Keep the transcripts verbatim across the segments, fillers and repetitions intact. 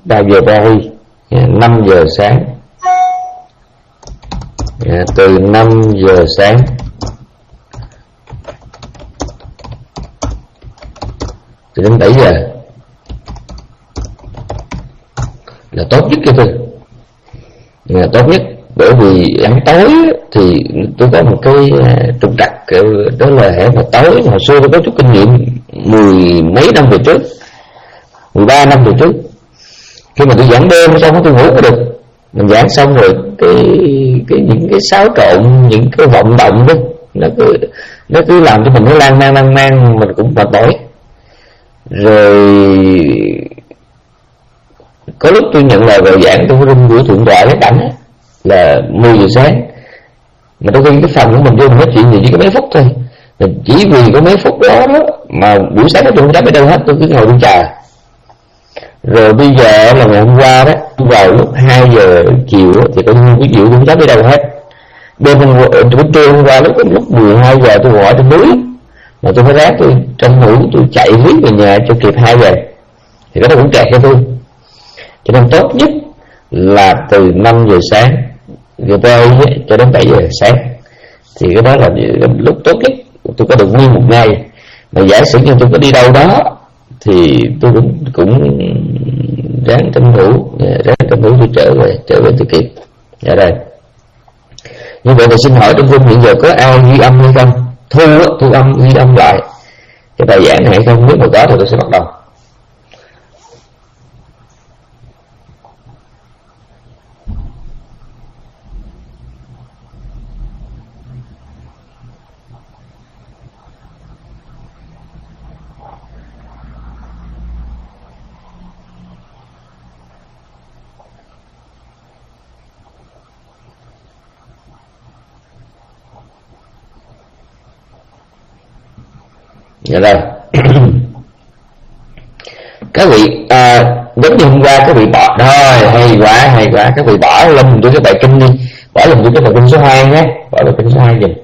bao giờ Paris? Năm giờ sáng. Từ năm giờ sáng cho đến bảy giờ là tốt nhất cho tôi, là tốt nhất. Bởi vì ăn tối thì tôi có một cái trục trặc, đó là hễ mà tối, hồi xưa tôi có chút kinh nghiệm mười mấy năm về trước, mười ba năm về trước, khi mà tôi giảng đêm xong tôi ngủ có được. Mình giảng xong rồi cái cái những cái xáo trộn, những cái vọng động đó, nó cứ nó cứ làm cho mình nó lan man lan man, mình cũng mệt mỏi. Rồi có lúc tôi nhận lời vào giảng, tôi có rung buổi thượng tọa cái cảnh là mười giờ sáng, mà đôi khi cái phòng của mình vô mình nói chuyện gì chỉ có mấy phút thôi, mình chỉ vì có mấy phút đó đó mà buổi sáng tôi không dám đi đâu hết, tôi cứ ngồi uống trà. Rồi bây giờ là ngày hôm qua đó, tôi vào lúc hai giờ chiều thì tôi không ví dụ không dám đi đâu hết. Đêm hôm qua, buổi trưa hôm qua lúc lúc mười hai giờ tôi ngồi trên núi, mà tôi phải ráng tôi tranh thủ tôi chạy riết về nhà cho kịp hai giờ, thì cái đó cũng kẹt cho tôi. Cho nên tốt nhất là từ năm giờ sáng rồi tới cho đến bảy giờ sáng, thì cái đó là lúc tốt nhất. Tôi có được nguyên một ngày, mà giả sử như tôi có đi đâu đó thì tôi cũng cũng ráng tranh thủ, ráng tranh thủ tôi trở về, trở về tôi kịp. Dạ đây. Như vậy thì xin hỏi trong room hiện giờ có ai ghi âm hay không? Thu thu âm ghi âm lại cái bài giảng này hay không? Nếu mà có thì tôi sẽ bắt đầu. Dạ rồi. Các vị à, đến như hôm qua các vị bỏ thôi, hay quá hay quá, các vị bỏ lùm tôi cái bài kinh đi, bỏ lùm tôi cái bài kinh số hai nhé, bỏ bài kinh số hai dùm.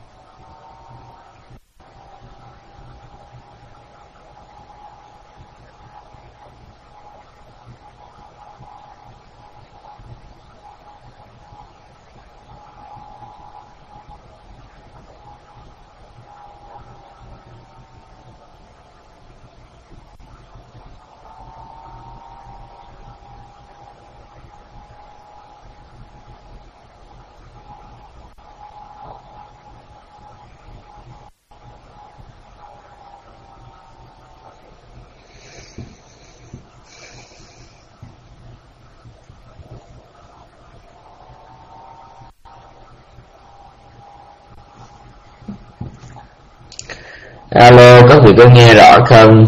Alo, các vị có nghe rõ không?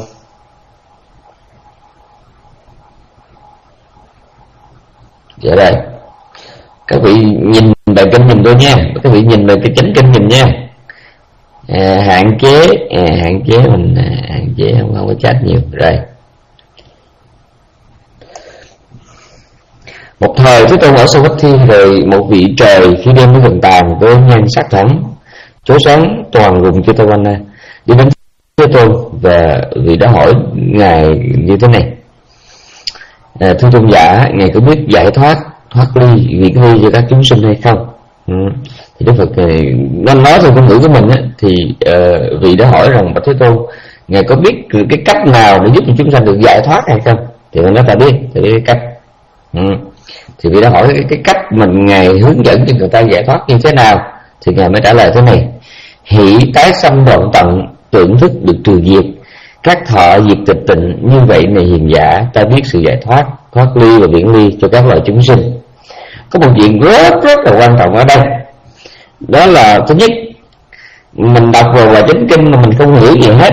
Dạ đây. Các vị nhìn bài kinh nhìn tôi nha. Các vị nhìn bài cái chánh kinh nhìn nha. À, hạn chế, à, hạn chế mình à, hạn chế không, không có chat nhiều. Rồi. Một thời Thế Tôn ở sâu Vách Thiên, rồi một vị trời khi đêm mới gần tàn với nhan sắc thẫm, chói sáng toàn vùng chư Tây Quanh đi đến Thế Tôn, và vị đã hỏi ngài như thế này: à, thưa tôn giả, ngài có biết giải thoát thoát ly vị ly cho các chúng sinh hay không? Ừ. Thì Đức Phật nó nói theo ngôn ngữ của mình á, thì uh, vị đã hỏi rằng bạch Thế Tôn, ngài có biết cái cách nào để giúp cho chúng sanh được giải thoát hay không? Thì ngài nói ta biết, thì biết cái cách. Ừ. Thì vị đã hỏi cái, cái cách mình ngài hướng dẫn cho người ta giải thoát như thế nào, thì ngài mới trả lời thế này: hỷ tái sanh đoạn tận, tưởng thức được trừ diệt, các thọ diệt tịch tịnh, như vậy này hiền giả, ta biết sự giải thoát thoát ly và viễn ly cho các loài chúng sinh. Có một chuyện rất rất là quan trọng ở đây, đó là thứ nhất, mình đọc vào bài chánh kinh mà mình không hiểu gì hết,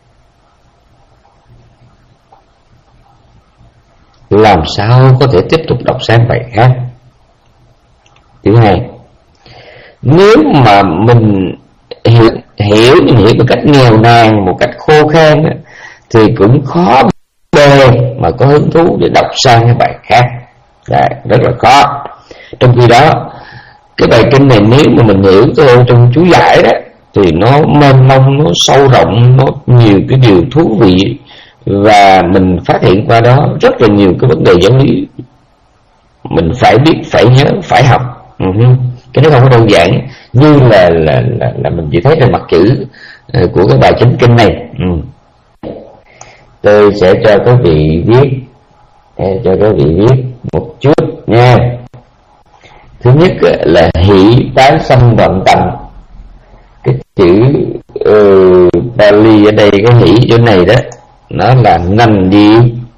làm sao có thể tiếp tục đọc sang bài khác. Thứ hai, nếu mà mình hiểu hiểu hiểu một cách nghèo nàn, một cách khô khan thì cũng khó bề mà có hứng thú để đọc sang cái bài khác. Đấy, rất là khó. Trong khi đó cái bài kinh này nếu mà mình hiểu theo trong chú giải đó thì nó mênh mông, nó sâu rộng, nó nhiều cái điều thú vị và mình phát hiện qua đó rất là nhiều cái vấn đề giáo lý mình phải biết, phải nhớ, phải học. Uh-huh. Cái nó không có đơn giản như là là là, là mình chỉ thấy trên mặt chữ uh, của cái bài chính kinh này. Uh. Tôi sẽ cho các vị viết, uh, cho các vị viết một chút nha. Thứ nhất uh, là hỷ tái sanh đoạn tầng. Cái chữ uh, Bali ở đây, cái hỷ chỗ này đó, nó là nằm đi,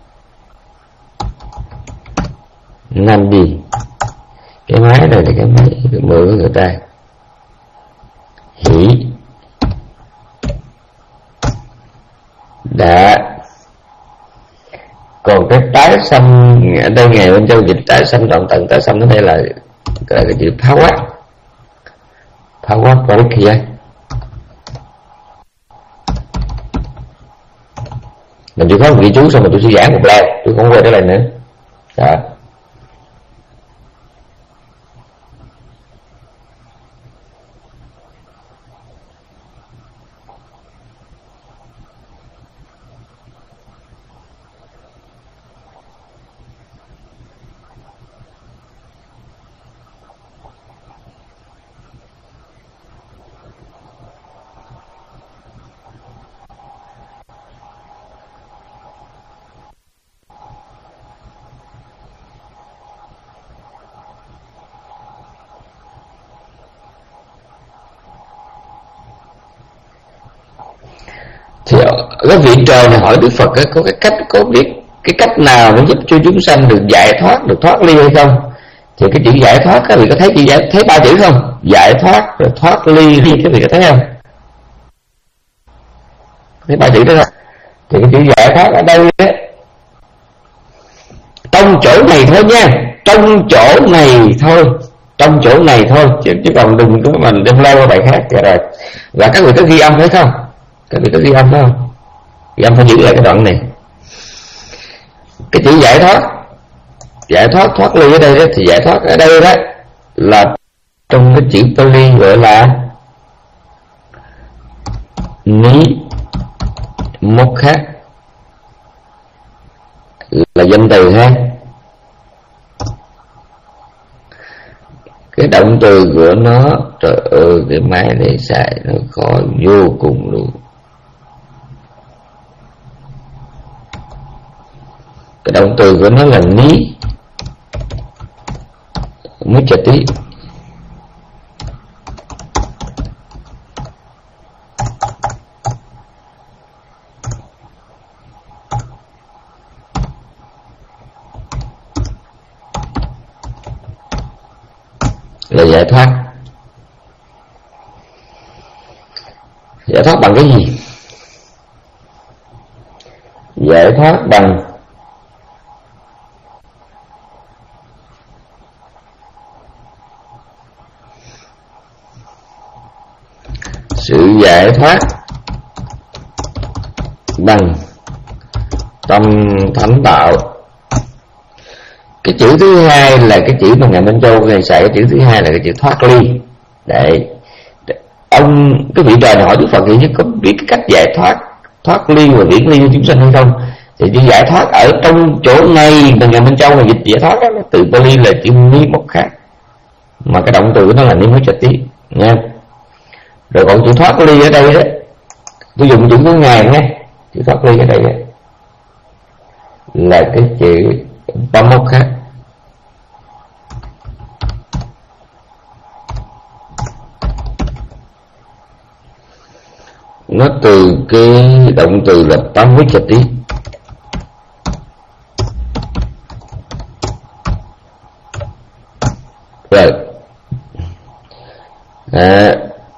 nằm đi. Cái máy này là cái máy mượn của người ta. Hỷ đã. Còn cái tái sanh ở đây ngày bên châu dịch tái sanh đoạn tầng, tái sanh ở đây là cái, cái chữ phá quát, phá quát kia. Mình chỉ có một ghi chú xong rồi tôi sẽ giảng một lần, tôi không quay trở lại nữa. Đó. Thì cái vị trời này hỏi Đức Phật có cái cách, có biết cái cách nào để giúp cho chúng sanh được giải thoát, được thoát ly hay không? Thì cái chữ giải thoát, các vị có thấy chữ giải, thấy ba chữ không? Giải thoát, rồi thoát ly, ly các vị có thấy không? Thấy ba chữ đó không? Thì cái chữ giải thoát ở đây đó, trong chỗ này thôi nha, trong chỗ này thôi, trong chỗ này thôi, chứ, chứ còn đừng có mình đem lâu qua bài khác rồi. Và các vị có ghi âm phải không? Các vị có ghi âm phải không? Ghi âm phải giữ lại cái đoạn này. Cái chữ giải thoát, giải thoát, thoát ly ở đây đó, thì giải thoát ở đây đó là trong cái chữ Pali gọi là Ni Mokha, là danh từ ha. Cái động từ của nó, trời ơi cái máy này xài nó khó vô cùng luôn. Cái động từ của nó là ní mới chả tí. Là giải thoát. Giải thoát bằng cái gì? Giải thoát bằng sự giải thoát bằng tâm thánh đạo. Cái chữ thứ hai là cái chữ mà Ngài Minh Châu này xài, cái chữ thứ hai là cái chữ thoát ly. Để ông cái vị trời này hỏi Đức Phật thì nhất có biết cái cách giải thoát, thoát ly và viễn ly của chúng sanh hay không? Thì chữ giải thoát ở trong chỗ này mà Ngài Minh Châu mà dịch giải thoát đó, từ Pali là chữ ni một khác, mà cái động từ của nó là ni mới chặt tí nha. Rồi còn chữ thoát ly ở đây đó, tôi dùng chữ của Ngài nha, chữ thoát ly ở đây đó là cái chữ Pamokha. Nó từ cái động từ là Pamvichati. Rồi à,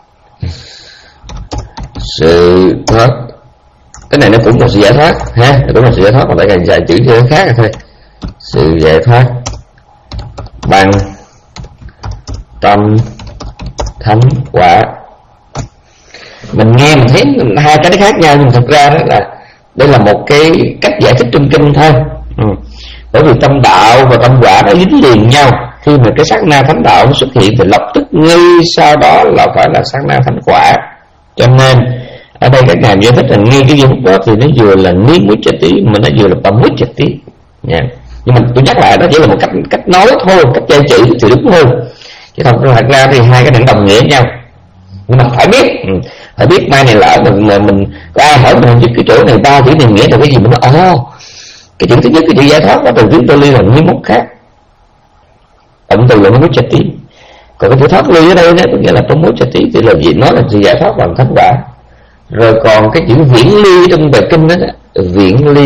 sự thoát, cái này nó cũng là sự giải thoát ha, cũng là sự giải thoát, mà tại càng dài chữ cho nó khác rồi thôi. Sự giải thoát bằng tâm thánh quả. Mình nghe mình thấy hai cái khác nhau, nhưng thật ra đó là đây là một cái cách giải thích trong kinh thôi. Ừ. Bởi vì tâm đạo và tâm quả nó dính liền nhau. Khi mà cái sát na thánh đạo nó xuất hiện thì lập tức ngay sau đó là phải là sát na thánh quả. Cho nên Ở đây các ngài giải thích là ngay cái giây phút đó thì nó vừa là niết mũi chả tí mà nó vừa là bầm mũi chả tí nha. Nhưng mà tôi nhắc lại đó chỉ là một cách cách nói thôi, cách chơi chữ thì đúng hơn, chứ thật ra thì hai cái này đồng nghĩa nhau. Nhưng mà phải biết, phải biết mai này lỡ mình mà mình có ai hỏi mình cái chỗ này ba chữ này nghĩa là cái gì, mình nói ồ, cái chữ thứ nhất cái chữ giải thoát đó từ tiếng Pali là niết mục khác, động từ là nó chặt tí. Còn cái chữ thoát ly ở đây đó có nghĩa là trong mối chặt tí thì là gì, nó là sự giải thoát bằng thánh quả. Rồi còn cái chữ viễn ly trong bài kinh đó, đó viễn ly,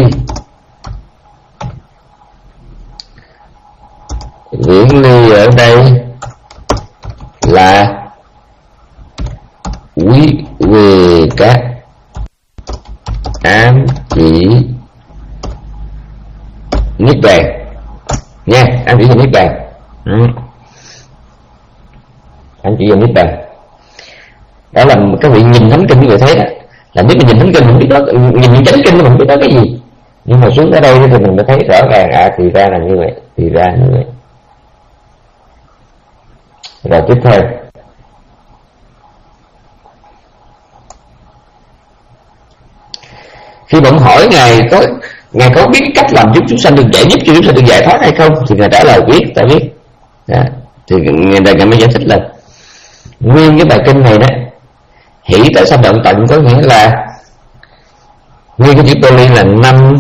viễn ly ở đây là quý về các ám chỉ niết bàn nha, ám chỉ về niết bàn. Ừ. Ám chỉ về niết bàn đó là các vị nhìn thánh kinh quý vị thấy đó, là nếu mình nhìn thánh kinh mình biết đó, nhìn những chánh kinh mình biết đó cái gì, nhưng mà xuống ở đây thì mình mới thấy rõ ràng à thì ra là như vậy, thì ra như vậy. Rồi tiếp theo khi bỗng hỏi ngài có ngài có biết cách làm giúp chúng sanh được giải, giúp cho chúng sanh được giải thoát hay không, thì ngài trả lời biết, ta biết. Đó. Thì ngài đây ngài mới giải thích là nguyên cái bài kinh này đó, hỷ tại sanh động tận có nghĩa là nguyên cái chữ Pali là năm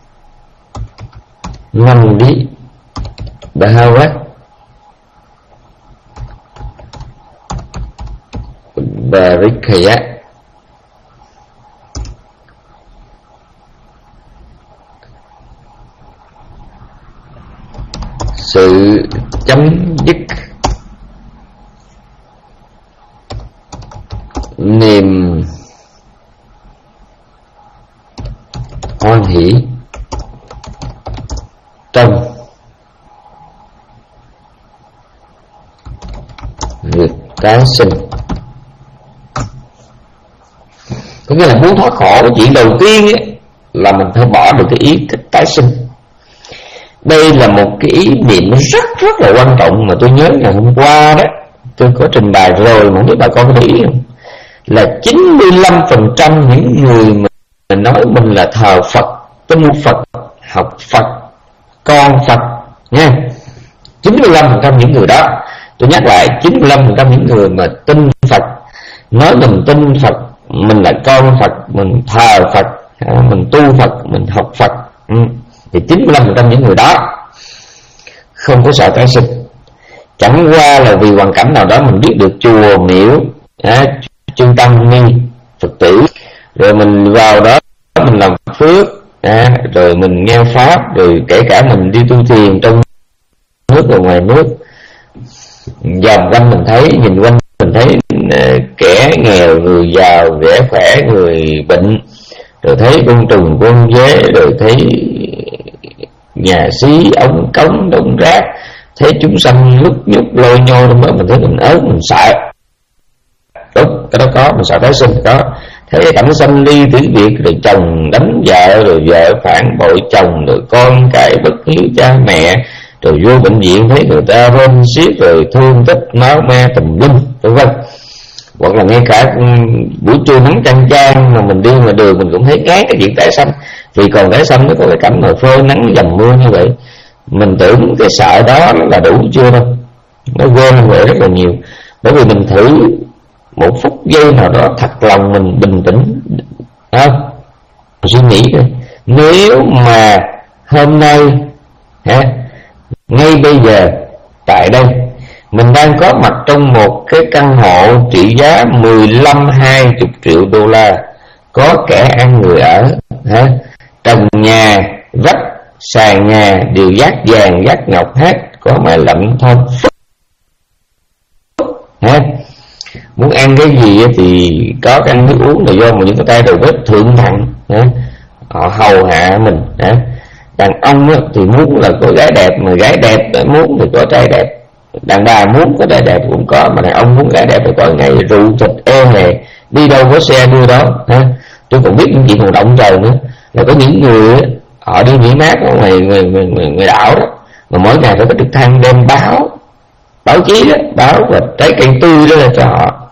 năm đi Bahawat Barikaya, sự chấm dứt niềm hoan hỷ trong việc tái sinh. Có nghĩa là muốn thoát khổ, cái chuyện đầu tiên ấy, là mình phải bỏ được cái ý thích tái sinh. Đây là một cái ý niệm rất rất là quan trọng mà tôi nhớ ngày hôm qua đó tôi có trình bày rồi mà không biết bà con có để ý không, là chín mươi lăm phần trăm những người mà mình nói mình là thờ Phật, tin Phật, học Phật, con Phật nha, chín mươi lăm phần trăm những người đó, tôi nhắc lại chín mươi lăm phần trăm những người mà tin Phật, nói mình tin Phật, mình là con Phật, mình thờ Phật, mình tu Phật, mình học Phật, ừ. Thì chín mươi lăm phần trăm những người đó không có sợ tái sinh. Chẳng qua là vì hoàn cảnh nào đó mình biết được chùa miễu, à, trung tâm ni Phật tử, rồi mình vào đó mình làm phước, à, rồi mình nghe pháp, rồi kể cả mình đi tu thiền trong nước và ngoài nước, vòng quanh mình thấy, nhìn quanh mình thấy uh, kẻ nghèo, người giàu, kẻ khỏe, người bệnh, rồi thấy côn trùng côn dế, rồi thấy nhà xí ống cống đống rác, thấy chúng sanh lúc nhúc lôi nhô trong đó, mình thấy mình ớn, mình sợ. Đúng, cái đó có, mình sợ tái sinh có. Thấy cảnh sanh ly tử biệt, rồi chồng đánh vợ, rồi vợ phản bội chồng, rồi con cái bất hiếu cha mẹ, rồi vô bệnh viện thấy người ta rên xiết, rồi thương tích máu me tùm lum, vân vân. Hoặc là ngay cả buổi trưa nắng chang chang mà mình đi ngoài đường mình cũng thấy ngán cái chuyện tái sanh, vì còn tái sanh nó có cái cảnh mà phơi nắng dầm mưa như vậy. Mình tưởng cái sợ đó là đủ chưa đâu, nó quên vậy rất là nhiều. Bởi vì mình thử một phút giây nào đó thật lòng mình bình tĩnh, không? Mình suy nghĩ thôi, nếu mà hôm nay ha, ngay bây giờ tại đây mình đang có mặt trong một cái căn hộ trị giá mười lăm hai mươi triệu đô la, có kẻ ăn người ở, ha, trần nhà, vách, sàn nhà đều dát vàng dát ngọc hết, có máy lạnh thông ha. Muốn ăn cái gì thì có cái ăn nước uống là do một những cái tay đầu bếp thượng thặng, ha, họ hầu hạ mình, ha. Đàn ông thì muốn là có gái đẹp, mà gái đẹp muốn thì có trai đẹp. Đàn bà muốn có trai đẹp cũng có, mà đàn ông muốn gái đẹp thì có ngày rượu thịt ê hề, đi đâu có xe đưa đó, ha. Tôi còn biết những chuyện còn động trời nữa, là có những người họ đi nghỉ mát ở ngoài, ngoài, ngoài, ngoài, ngoài đảo đó, mà mỗi ngày phải có trực thăng đem báo báo chí đó, báo và trái cây tươi đó là cho họ.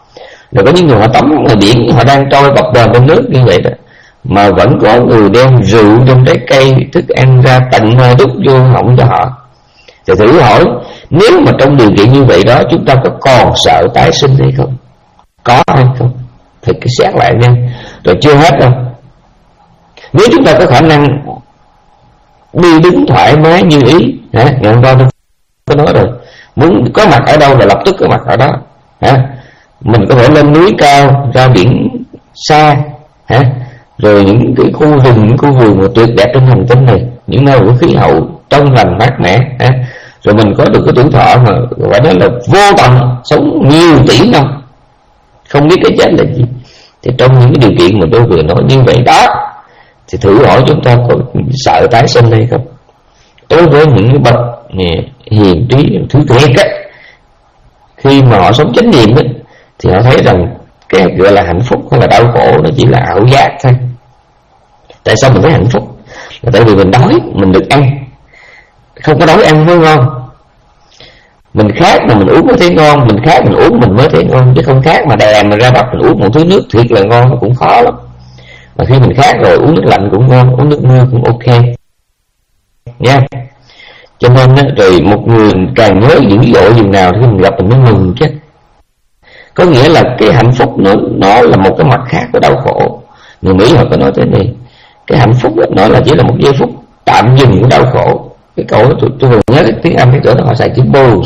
Rồi có những người họ tắm ngoài biển, họ đang trôi bập bềnh bên nước như vậy đó, mà vẫn có người đem rượu, đem trái cây, thức ăn ra tận nơi đút vô họng cho họ. Thì thử hỏi, nếu mà trong điều kiện như vậy đó, chúng ta có còn sợ tái sinh hay không? Có hay không? Phải xét lại nha. Rồi chưa hết đâu. Nếu chúng ta có khả năng đi đứng thoải mái như ý, hả? Ngày hôm qua tôi có nói rồi, muốn có mặt ở đâu là lập tức có mặt ở đó, hả? Mình có thể lên núi cao, ra biển xa, hả? Rồi những cái khu rừng, những khu vườn mà tuyệt đẹp trên hành tinh này, những nơi có khí hậu trong lành mát mẻ, hả? Rồi mình có được cái tuổi thọ mà phải nói là vô tận, sống nhiều tỷ năm, không biết cái chết là gì. Thì trong những cái điều kiện mà tôi vừa nói như vậy đó, thì thử hỏi chúng ta có sợ tái sinh hay không? Đối với những cái bậc hiền trí thứ thiệt á, khi mà họ sống chánh niệm á, thì họ thấy rằng cái gọi là hạnh phúc hay là đau khổ nó chỉ là ảo giác thôi. Tại sao mình thấy hạnh phúc? Là tại vì mình đói, mình được ăn. Không có đói ăn mới ngon. Mình khát mà mình uống mới thấy ngon, mình khát mình uống mình mới thấy ngon, chứ không khát mà đè mà ra bắt mình uống một thứ nước thiệt là ngon nó cũng khó lắm. Mà khi mình khát rồi uống nước lạnh cũng ngon, uống nước mưa cũng ok nha. Cho nên á, rồi một người càng nhớ dữ dội dường nào thì mình gặp mình mới mừng chứ. Có nghĩa là cái hạnh phúc nó nó là một cái mặt khác của đau khổ. Người Mỹ họ có nói thế này, cái hạnh phúc đó, nó là chỉ là một giây phút tạm dừng của đau khổ. Cái câu đó tôi, tôi vừa nhớ cái tiếng Anh cái chỗ đó họ xài chữ pause.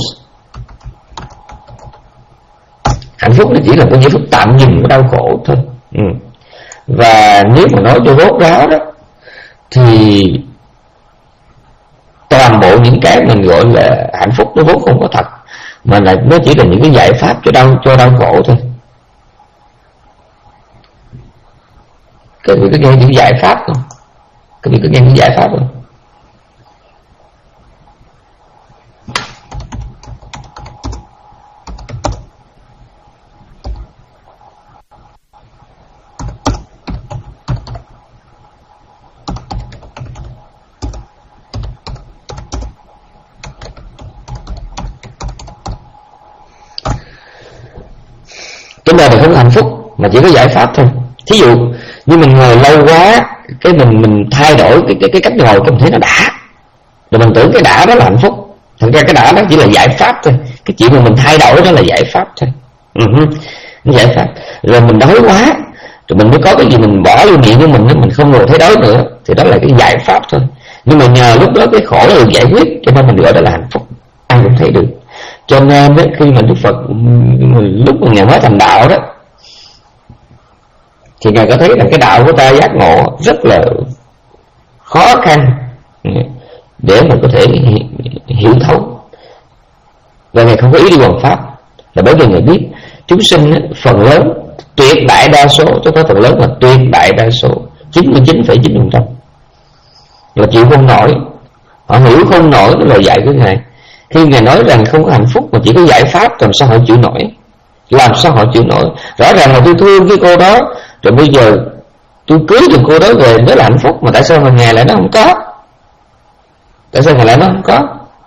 Hạnh phúc nó chỉ là một giây phút tạm dừng của đau khổ thôi. Ừ. Và nếu mà nói cho rốt ráo đó, thì toàn bộ những cái mình gọi là hạnh phúc nó vốn không có thật, mà là nó chỉ là những cái giải pháp cho đau cho đau khổ thôi. Các vị có nghe những giải pháp không? Các vị có nghe những giải pháp không? Chúng ta thì không có hạnh phúc mà chỉ có giải pháp thôi. Thí dụ như mình ngồi lâu quá, cái mình mình thay đổi cái cái cái cách ngồi, cái mình thấy nó đã, rồi mình tưởng cái đã đó là hạnh phúc. Thật ra cái đã đó chỉ là giải pháp thôi. Cái chuyện mà mình thay đổi đó là giải pháp thôi. Uh-huh. Giải pháp. Rồi mình đói quá, rồi mình mới có cái gì mình bỏ vô miệng của mình, mình không ngồi thấy đói nữa, thì đó là cái giải pháp thôi. Nhưng mà nhờ lúc đó cái khổ được giải quyết, cho nên mình gọi đó là hạnh phúc. Ai cũng thấy được. Cho nên ấy, khi mà Đức Phật lúc mà Ngài mới thành đạo đó, thì Ngài có thấy rằng cái đạo của ta giác ngộ rất là khó khăn để mà có thể hiểu thấu. Và Ngài không có ý đi hoàn pháp, là bởi vì Ngài biết chúng sinh ấy, phần lớn, tuyệt đại đa số, chứ không phải phần lớn mà tuyệt đại đa số, chín mươi chín phẩy chín phần trăm là chịu không nổi. Họ hiểu không nổi cái lời dạy của Ngài. Khi Ngài nói rằng không có hạnh phúc mà chỉ có giải pháp, làm sao họ chịu nổi? Làm sao họ chịu nổi? Rõ ràng là tôi thương cái cô đó, rồi bây giờ tôi cưới được cô đó về mới là hạnh phúc, mà tại sao mà Ngài lại nó không có? Tại sao Ngài lại nó không có?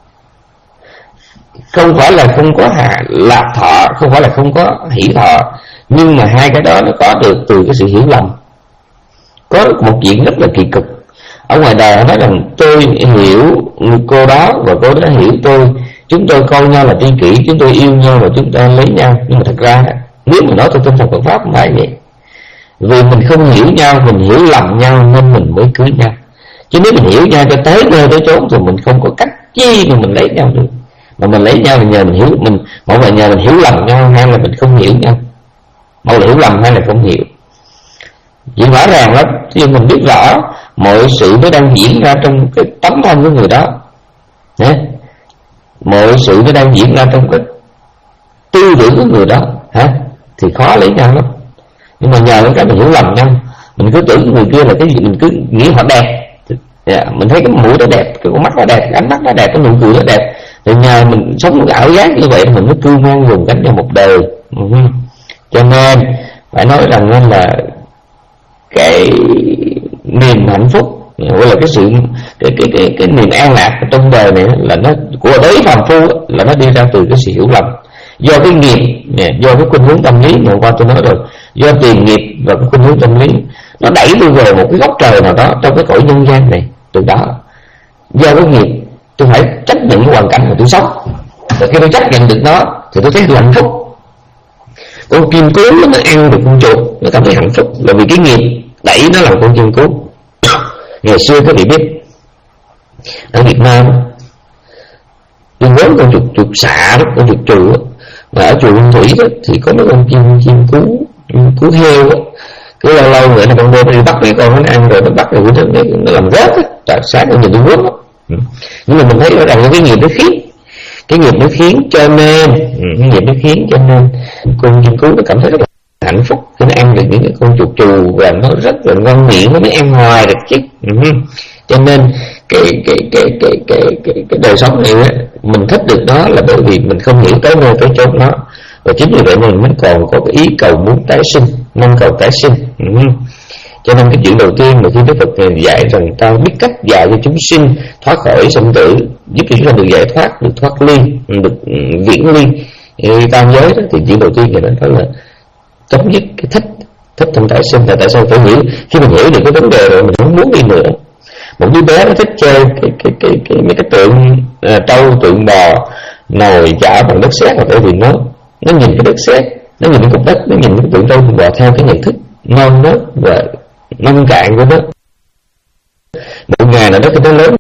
Không phải là không có hà lạc thọ, không phải là không có hỷ thọ, nhưng mà hai cái đó nó có được từ cái sự hiểu lầm. Có một chuyện rất là kỳ cục. Ở ngoài đời nói rằng tôi hiểu cô đó và cô đó hiểu tôi, chúng tôi coi nhau là tri kỷ, chúng tôi yêu nhau và chúng ta lấy nhau. Nhưng mà thật ra nếu mà nói theo tinh thần Phật pháp không phải vậy. Vì mình không hiểu nhau, mình hiểu lầm nhau nên mình mới cưới nhau. Chứ nếu mình hiểu nhau cho tới nơi tới chốn thì mình không có cách chi mà mình lấy nhau được. Mà mình lấy nhau là nhờ mình hiểu, mình một là nhờ mình hiểu lầm nhau, hai là mình không hiểu nhau. Một là hiểu lầm, hai là không hiểu. Vì rõ ràng lắm, khi mình biết rõ mọi sự nó đang diễn ra trong cái tấm thân của người đó, Đấy. mọi sự nó đang diễn ra trong cái tư tưởng của người đó, hả? Thì khó lấy nhau lắm. Nhưng mà nhờ cái mình hiểu lầm nhau, mình cứ tưởng người kia là cái gì, mình cứ nghĩ họ đẹp. Yeah, mình thấy cái mũi nó đẹp, cái con mắt nó đẹp, cái ánh mắt nó đẹp, cái nụ cười nó đẹp, thì nhờ mình sống một ảo giác như vậy mình mới cưu mang vùng cánh cho một đời. Uh-huh. Cho nên phải nói rằng nên là cái niềm hạnh phúc gọi là cái sự cái cái cái cái niềm an lạc trong đời này là nó của đới phàm phu là nó đi ra từ cái sự hiểu lầm. Do cái nghiệp, do cái khuynh hướng tâm lý mà hôm qua tôi nói rồi, do tiền nghiệp và cái khuynh hướng tâm lý nó đẩy tôi về một cái góc trời nào đó trong cái cõi nhân gian này. Từ đó do cái nghiệp tôi phải chấp nhận cái hoàn cảnh mà tôi sống, và khi tôi chấp nhận được nó thì tôi thấy tôi hạnh phúc. Con chim cú nó ăn được con chuột, nó cảm thấy hạnh phúc là vì cái nghiệp đẩy nó làm con chim cú. Ngày xưa các vị biết ở Việt Nam tôi nhớ con chuột chuột xạ đó, con chuột trù đó, mà ở chùa Nguyên Thủy đó, thì có mấy con chim chim cú cú heo đó. Cứ lâu lâu người nó ban đêm nó đi bắt mấy con nó ăn rồi nó bắt rồi nó, nó, nó làm rớt á. Trời, sáng nó nhìn tôi quất đó. Nhưng mà mình thấy rõ ràng cái nghiệp nó khiến cái nghiệp nó khiến cho nên cái nghiệp nó khiến cho nên con chim cú nó cảm thấy rất là hạnh phúc khi nó ăn được những cái con chuột trù và nó rất là ngon miệng, nó mới ăn hoài được chứ. Cho nên cái cái cái cái cái cái, cái đời sống này á, mình thích được nó là bởi vì mình không nghĩ tới nơi tới chốn nó, và chính vì vậy mình mới còn có cái ý cầu muốn tái sinh, mong cầu tái sinh. Ừ. Cho nên cái chuyện đầu tiên mà khi Đức Phật dạy rằng ta biết cách dạy cho chúng sinh thoát khỏi sanh tử, giúp cho chúng ta được giải thoát, được thoát ly, được viễn ly tam giới đó, thì chuyện đầu tiên là đó là chấm dứt cái thích thích trong tái sinh. Là tại sao phải hiểu, khi mình hiểu được cái vấn đề rồi mình không muốn đi nữa. Một đứa bé nó thích chơi cái cái cái cái mấy cái tượng à, trâu, tượng bò nồi chả bằng đất sét, là bởi vì nó nó nhìn cái đất sét, nó nhìn cái cục đất, nó nhìn cái tượng trâu tượng bò theo cái nhận thức ngon đó và nông cạn của nó. Một ngày nào đó khi nó lớn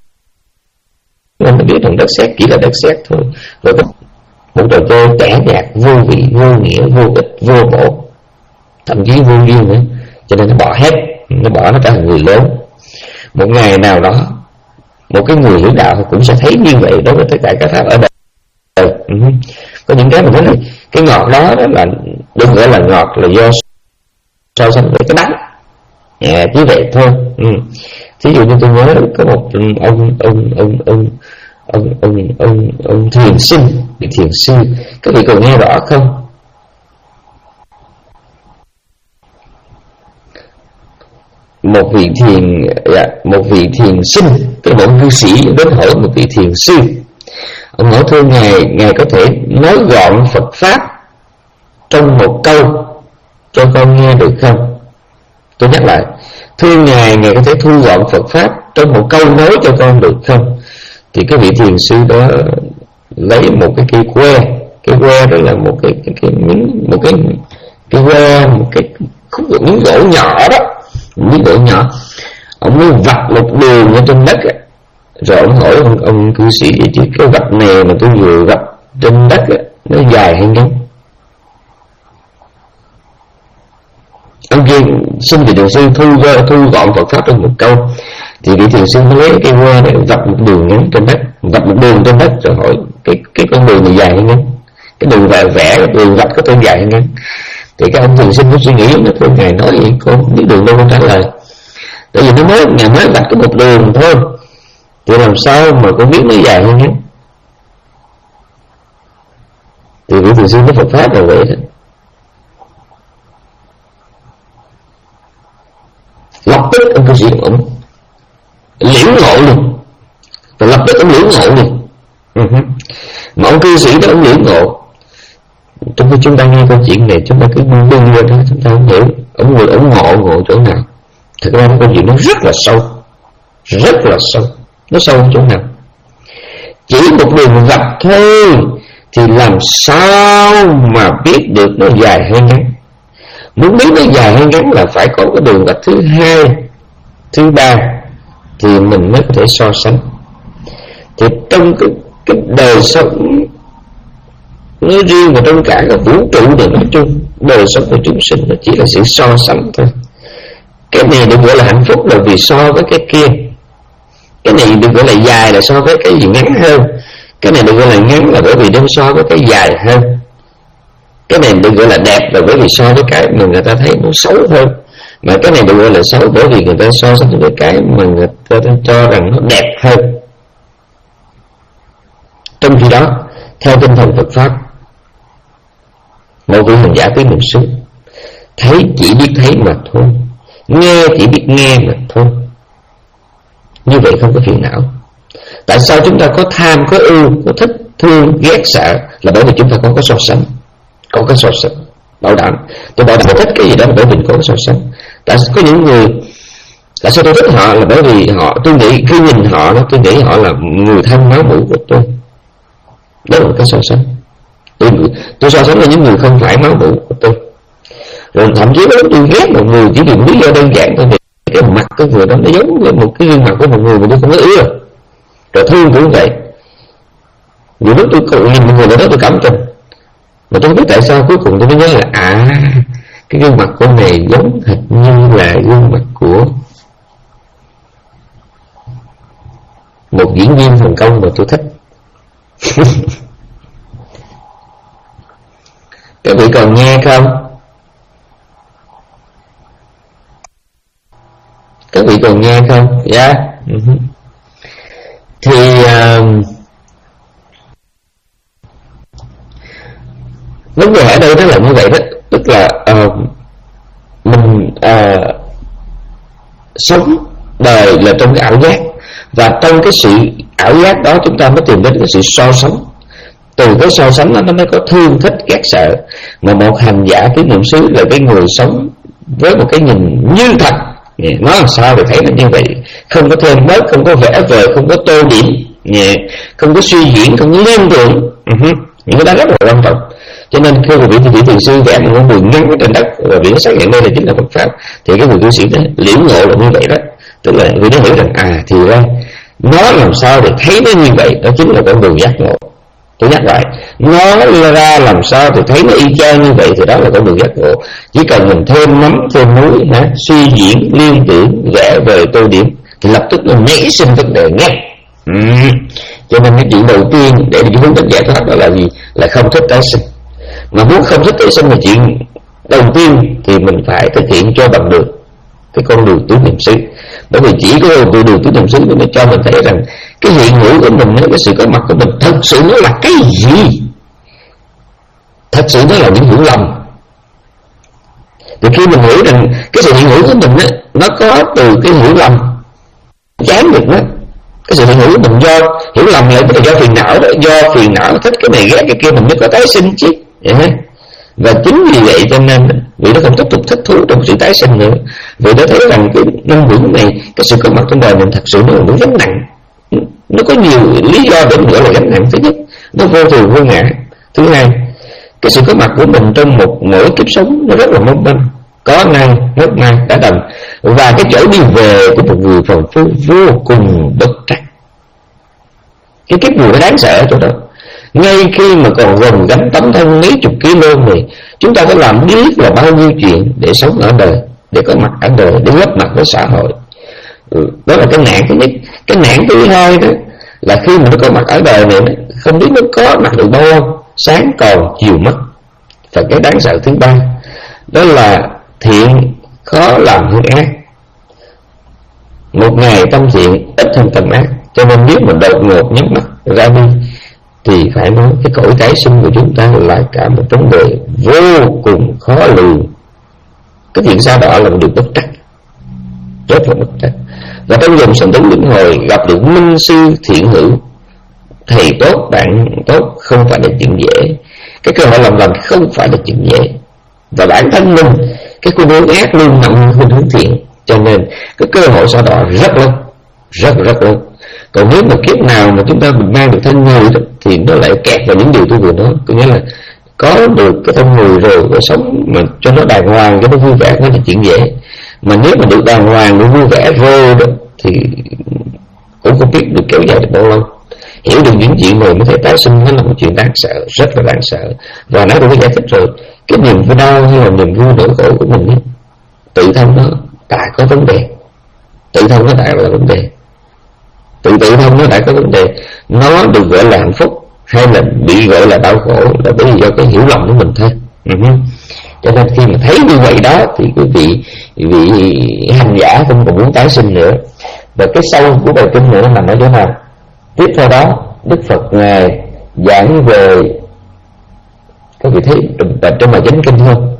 nên nó biết rằng đất sét chỉ là đất sét thôi, rồi có một trò chơi tẻ nhạt, vô vị, vô nghĩa, vô ích, vô bổ, thậm chí vô duyên nữa, cho nên nó bỏ hết, nó bỏ nó trở thành người lớn. Một ngày nào đó một cái người hiểu đạo cũng sẽ thấy như vậy đối với tất cả các pháp ở đời. Ừ. Có những cái mình nói là cái ngọt đó, đó là đừng gọi là ngọt là do so sánh với cái đắng, à, chỉ vậy thôi. Ừ. Thí dụ như tôi nhớ có một ông ông ông ông ông ông ông ông, ông thiền sinh, vị thiền sư, các vị còn nghe rõ không? Một vị thiền một vị thiền sinh, tức là một cư sĩ đến hỏi một vị thiền sư. Ông hỏi thưa ngài, ngài có thể nói gọn Phật pháp trong một câu cho con nghe được không? Tôi nhắc lại, thưa ngài, ngài có thể thu gọn Phật pháp trong một câu nói cho con được không? Thì cái vị thiền sư đó lấy một cái cây que, cái que đó là một cái cái cái miếng một cái cái que, một cái khúc miếng gỗ nhỏ đó, miếng gỗ nhỏ. Ông mới vạch một đường ở trên đất ấy. Rồi ông hỏi ông, ông cư sĩ vậy chứ cái vạch này mà tôi vừa vạch trên đất ấy, nó dài hay ngắn? Ông kia xin vị thiền sư thu thu gọn Phật pháp trong một câu, thì vị thiền sư mới lấy cái que để vạch một đường ngắn trên đất, vạch một đường trên đất rồi hỏi cái cái con đường này dài hay ngắn? Cái đường vẽ vẽ đường vạch có thể dài hay ngắn? Thì cái ông thiền sinh có suy nghĩ, nó thưa ngài nói vậy con biết đường đâu con trả lời, tại vì nó mới ngài mới vạch có một đường thôi, thì làm sao mà con biết nó dài hay ngắn? Thì vị thiền sư có Phật pháp là vậy đó. Lập tức ông cư sĩ ông liễu ngộ luôn, và lập tức ông liễu ngộ luôn. Uh-huh. Mà ông cư sĩ đó ông liễu ngộ. Trong khi chúng ta nghe câu chuyện này, chúng ta cứ bưng bưng ra đó, chúng ta không hiểu ông người ông ngộ ngộ chỗ nào. Thật ra câu chuyện nó rất là sâu, rất là sâu. Nó sâu ở chỗ nào? Chỉ một đường vạch thôi thì làm sao mà biết được nó dài hay ngắn? Muốn biết nó dài hay ngắn là phải có cái đường vạch thứ hai, thứ ba thì mình mới có thể so sánh. Thì trong cái, cái đời sống nói riêng và trong cả cái vũ trụ này nói chung, đời sống của chúng sinh nó chỉ là sự so sánh thôi. Cái này được gọi là hạnh phúc là vì so với cái kia, cái này được gọi là dài là so với cái gì ngắn hơn, cái này được gọi là ngắn là bởi vì nó so với cái dài hơn, cái này được gọi là đẹp là bởi vì so với cái mà người ta thấy nó xấu hơn, mà cái này được gọi là xấu bởi vì người ta so sánh với cái mà người ta cho rằng nó đẹp hơn. Trong khi đó, theo tinh thần Phật pháp, một vị hành giả tới niệm xứ, thấy chỉ biết thấy mà thôi, nghe chỉ biết nghe mà thôi. Như vậy không có phiền não. Tại sao chúng ta có tham, có ưu, có thích thương, ghét, sợ là bởi vì chúng ta không có so sánh. Có cái so sánh bảo đảm. Tôi bảo đảm thích cái gì đó là bởi vì có cái so sánh. Tại có những người, tại sao tôi thích họ là bởi vì họ, tôi nghĩ khi nhìn họ đó, tôi nghĩ họ là người thân máu mủ của tôi. Đó là cái so sánh. Tôi, tôi so sánh với những người không phải máu mủ của tôi. Rồi thậm chí nếu tôi ghét một người chỉ vì lý do đơn giản thôi, vì cái mặt của người đó nó giống với một cái gương mặt của một người mà tôi không có ưa. Rồi thương cũng vậy. Nhiều lúc tôi nhìn một người đó tôi cảm tình, mà tôi không biết tại sao cuối cùng tôi mới nhớ là à, cái gương mặt của này giống hệt như là gương mặt của một diễn viên thành công mà tôi thích. Các vị còn nghe không? Các vị còn nghe không? Dạ. Yeah. Uh-huh. Thì uh, vấn đề ở đây nó là như vậy đó. Tức là uh, mình uh, sống đời là trong cái ảo giác, và trong cái sự ảo giác đó chúng ta mới tìm đến cái sự so sánh. Từ cái so sánh đó nó mới có thương, thích, ghét, sợ. Mà một hành giả kiến niệm xứ là cái người sống với một cái nhìn như thật. Nó làm sao để thấy nó như vậy, không có thêm bớt, không có vẽ vời, không có tô điểm, không có suy diễn, không có liên tưởng. Uh-huh. Những cái đó rất là quan trọng. Cho nên khi vị vị thiền sư vẽ một con đường ngắn ở trên đất và vị nó xác nhận đây là chính là Phật pháp, thì cái người tu sĩ đó liễu ngộ là như vậy đó. Tức là vì nó hiểu rằng à thì ra nó làm sao để thấy nó như vậy, đó chính là con đường giác ngộ. Tôi nhắc lại, nó ra làm sao thì thấy nó y chang như vậy thì đó là con đường giác ngộ. Chỉ cần mình thêm nắm thêm núi, hả, suy diễn, liên tưởng, vẽ về tô điểm thì lập tức nó nảy sinh vấn đề ngay. Ừ. Cho nên cái chuyện đầu tiên để đi hướng đến giải thoát đó là gì? Là không thích tái sinh. Mà muốn không thích tái sinh là chuyện đầu tiên thì mình phải thực hiện cho bằng được cái con đường tứ niệm xứ. Bởi vì chỉ có con đường tứ niệm xứ mới cho mình thấy rằng cái hiện hữu của mình, cái sự có mặt của mình thật sự nó là cái gì. Thật sự nó là những hiểu lầm. Thì khi mình hiểu rằng cái sự hiện hữu của mình á, nó có từ cái hiểu lầm chán được đó. Cái sự hiện hữu của mình do hiểu lầm lại là do phiền não đó, do phiền não thích cái này ghét cái kia mình mới có tái sinh chứ. Vậy và chính vì vậy cho nên vì nó không tiếp tục thích thú trong sự tái sinh nữa. Vì nó thấy rằng cái năng lượng này, cái sự có mặt trong đời mình thật sự nó là một gánh nặng. Nó có nhiều lý do để mình gọi là gánh nặng. Thứ nhất, nó vô thường vô ngã. Thứ hai, cái sự có mặt của mình trong một mỗi kiếp sống nó rất là mong manh, có nay mất mai đã đành. Và cái chỗ đi về của một người phàm phu vô cùng bất trắc. Cái kiếp người nó đáng sợ ở chỗ đó. Ngay khi mà còn gồng gánh tấm thân mấy chục kg này, chúng ta phải làm biết là bao nhiêu chuyện để sống ở đời, để có mặt ở đời, để góp mặt với xã hội. Ừ, đó là cái nạn thứ nhất. Cái nạn thứ hai đó là khi mà nó có mặt ở đời này, không biết nó có mặt được bao lâu, sáng còn chiều mất. Và cái đáng sợ thứ ba đó là thiện khó làm hơn ác. Một ngày tâm thiện ít hơn tâm ác. Cho nên nếu mà đột ngột nhắm mắt ra đi thì phải nói cái cõi tái sinh của chúng ta là cả một vấn đề vô cùng khó lường. Cái chuyện sao đọa là một điều bất trắc, rất là bất trắc. Và trong dòng sanh tử luân hồi gặp được minh sư thiện hữu, thầy tốt, bạn tốt không phải là chuyện dễ. Cái cơ hội làm lành không phải là chuyện dễ. Và bản thân mình, cái khuynh hướng ác luôn nằm khuynh hướng thiện. Cho nên cái cơ hội sao đọa rất lớn, rất rất lớn. Còn nếu mà kiếp nào mà chúng ta mình mang được thân người đó, thì nó lại kẹt vào những điều tôi vừa nói. Có nghĩa là có được cái thân người rồi, rồi sống mà cho nó đàng hoàng, cho nó vui vẻ nó là chuyện dễ. Mà nếu mà được đàng hoàng, được vui vẻ rồi đó thì cũng không biết được kéo dài được bao lâu. Hiểu được những chuyện này mới thấy tái sinh nó là một chuyện đáng sợ, rất là đáng sợ. Và nó cũng có giải thích rồi, cái niềm vui đau hay là niềm vui nỗi khổ của mình ấy, tự thân nó đã có vấn đề. Tự thân nó đã là vấn đề. Tự tự thân nó đã có vấn đề. Nó được gọi là hạnh phúc hay là bị gọi là đau khổ là bởi vì do cái hiểu lầm của mình thôi. Uh-huh. Cho nên khi mà thấy như vậy đó thì quý vị vị hành giả không còn muốn tái sinh nữa. Và cái sâu của bài kinh này nó nằm ở chỗ nào? Tiếp theo đó Đức Phật ngài giảng về, các vị thấy trong bài chánh kinh không?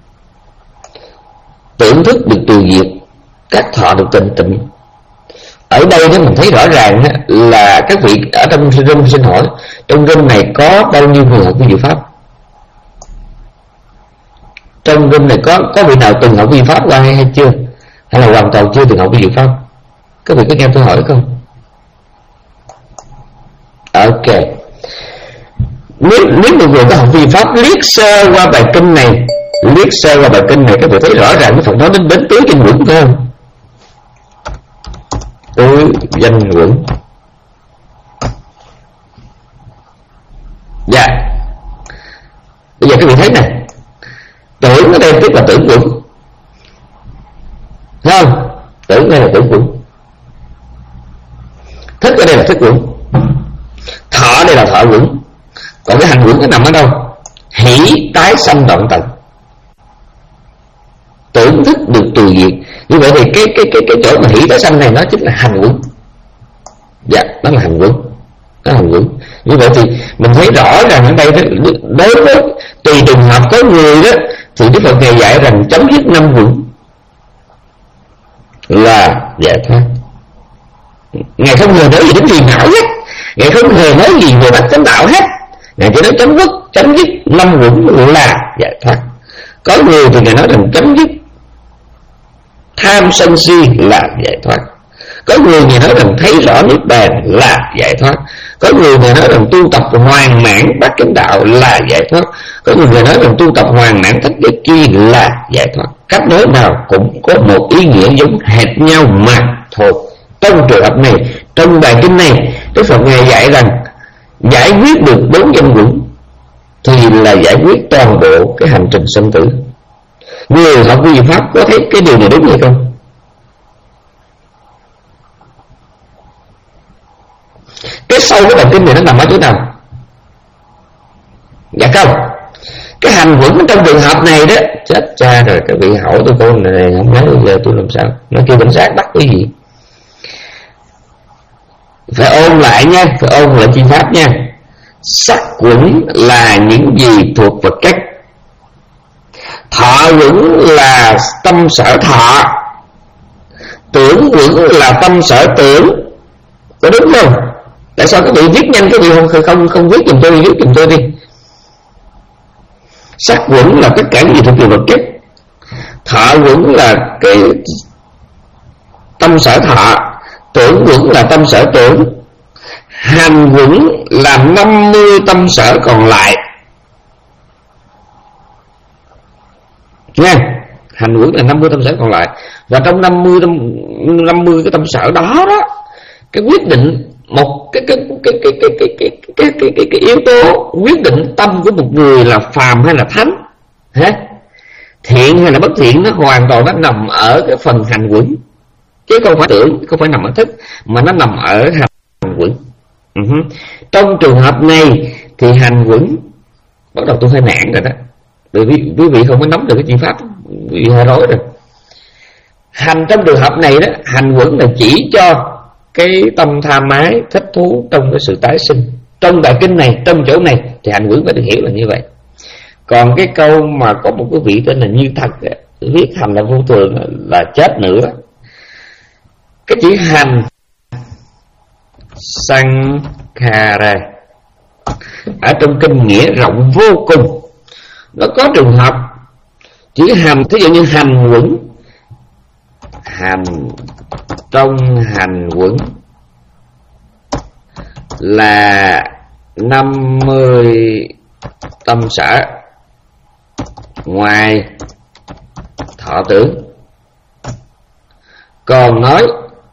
Tưởng thức được trừ diệt, các thọ được tịnh tịnh, ở đây đó mình thấy rõ ràng là các vị ở trong room, xin hỏi trong room này có bao nhiêu người học vi diệu pháp? Trong room này có có vị nào từng học vi diệu pháp qua hay, hay chưa, hay là hoàn toàn chưa từng học vi diệu pháp? Các vị có nghe tôi hỏi không? Ok. Nếu nếu một người có học vi diệu pháp liếc sơ qua bài kinh này, liếc sơ qua bài kinh này, các vị thấy rõ ràng cái phần đó đến đến tứ danh quẩn phải không? Tứ danh quẩn. Dạ. Bây giờ các vị thấy nè, tưởng ở đây tức là tưởng quẩn, thấy không? Tưởng ở đây là tưởng quẩn, thức ở đây là thức quẩn, thọ ở đây là thọ quẩn. Còn cái hành quẩn nó nằm ở đâu? Hỷ tái sanh đoạn tận, tưởng thức được từ diệt. Như vậy thì cái cái cái cái chỗ mà hỷ tái sanh này nó chính là hành quẩn. Dạ, đó là hành quẩn, đó là hành quẩn. Như vậy thì mình thấy rõ ràng ở đây đó, đối với tùy trường hợp có người đó thì Đức Phật Ngài dạy rằng chấm dứt năm quẩn là giải thoát. Ngài không hề nói gì đến phiền não hết, Ngài không hề nói gì về bát chánh đạo hết. Ngài chỉ nói chấm dứt chấm dứt năm quẩn là giải thoát. Có người thì Ngài nói rằng chấm dứt tham sân si là giải thoát. Có người Ngài nói rằng thấy rõ niết bàn là giải thoát. Có người Ngài nói rằng tu tập hoàn mãn bát chánh đạo là giải thoát. Có người Ngài nói rằng tu tập hoàn mãn thất giác chi là giải thoát. Cách nói nào cũng có một ý nghĩa giống hệt nhau mà thôi. Trong trường hợp này, trong bài kinh này, Đức Phật Ngài dạy rằng giải quyết được bốn danh quẩn thì là giải quyết toàn bộ cái hành trình sanh tử. Người học vi diệu pháp có thấy cái điều này đúng hay không? Cái sâu của bài kinh này nó nằm ở chỗ nào? Dạ không. Cái hành quẩn trong trường hợp này đó, chết cha rồi, các vị hỏi tôi câu này không nhớ bây giờ tôi làm sao? Nó kêu cảnh sát bắt cái gì? Phải ôn lại nha, phải ôn lại chi pháp nha. Sắc quẩn là những gì thuộc vật chất, thọ quẩn là tâm sở thọ, tưởng quẩn là tâm sở tưởng. Có đúng không? Tại sao các vị viết nhanh, các vị không không không viết giùm tôi, viết giùm tôi đi. Sắc quẩn là tất cả những gì thuộc về vật chất, thọ quẩn là cái tâm sở thọ, tưởng quẩn là tâm sở tưởng, hành quẩn là năm mươi tâm sở còn lại nha. Hành quẩn là năm mươi tâm sở còn lại. Và trong năm mươi tâm, năm mươi cái tâm sở đó đó, cái quyết định một cái cái cái cái cái cái cái cái cái cái, cái yếu tố quyết định tâm của một người là phàm hay là thánh, hả? Thiện hay là bất thiện, nó hoàn toàn nó nằm ở cái phần hành quẩn, chứ không phải tưởng, không phải nằm ở thức, mà nó nằm ở hành quẩn. Uh-huh. Trong trường hợp này thì hành quẩn, bắt đầu tôi hơi nản rồi đó, bởi vì quý vị không có nắm được cái chi pháp, quý vị hơi rối rồi. Hành trong trường hợp này đó, hành quẩn là chỉ cho cái tâm tham ái thích thú trong cái sự tái sinh. Trong bài kinh này, trong chỗ này thì hành quẩn phải được hiểu là như vậy. Còn cái câu mà có một cái vị tên là Như Thật viết hành là vô thường là chết nữa. Cái chữ hành Sankhara ở trong kinh nghĩa rộng vô cùng. Nó có trường hợp chữ hành, thí dụ như hành quẩn, hành trong hành quẩn là năm mươi tâm sở ngoài thọ tưởng. Còn nói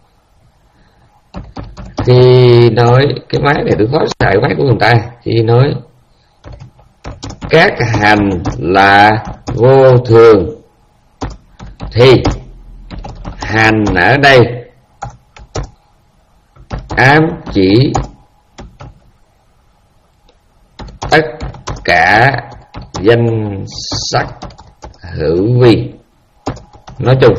khi nói cái máy này tôi khó xài máy của người ta, khi nói các hành là vô thường thì hành ở đây ám chỉ tất cả danh sắc hữu vi. Nói chung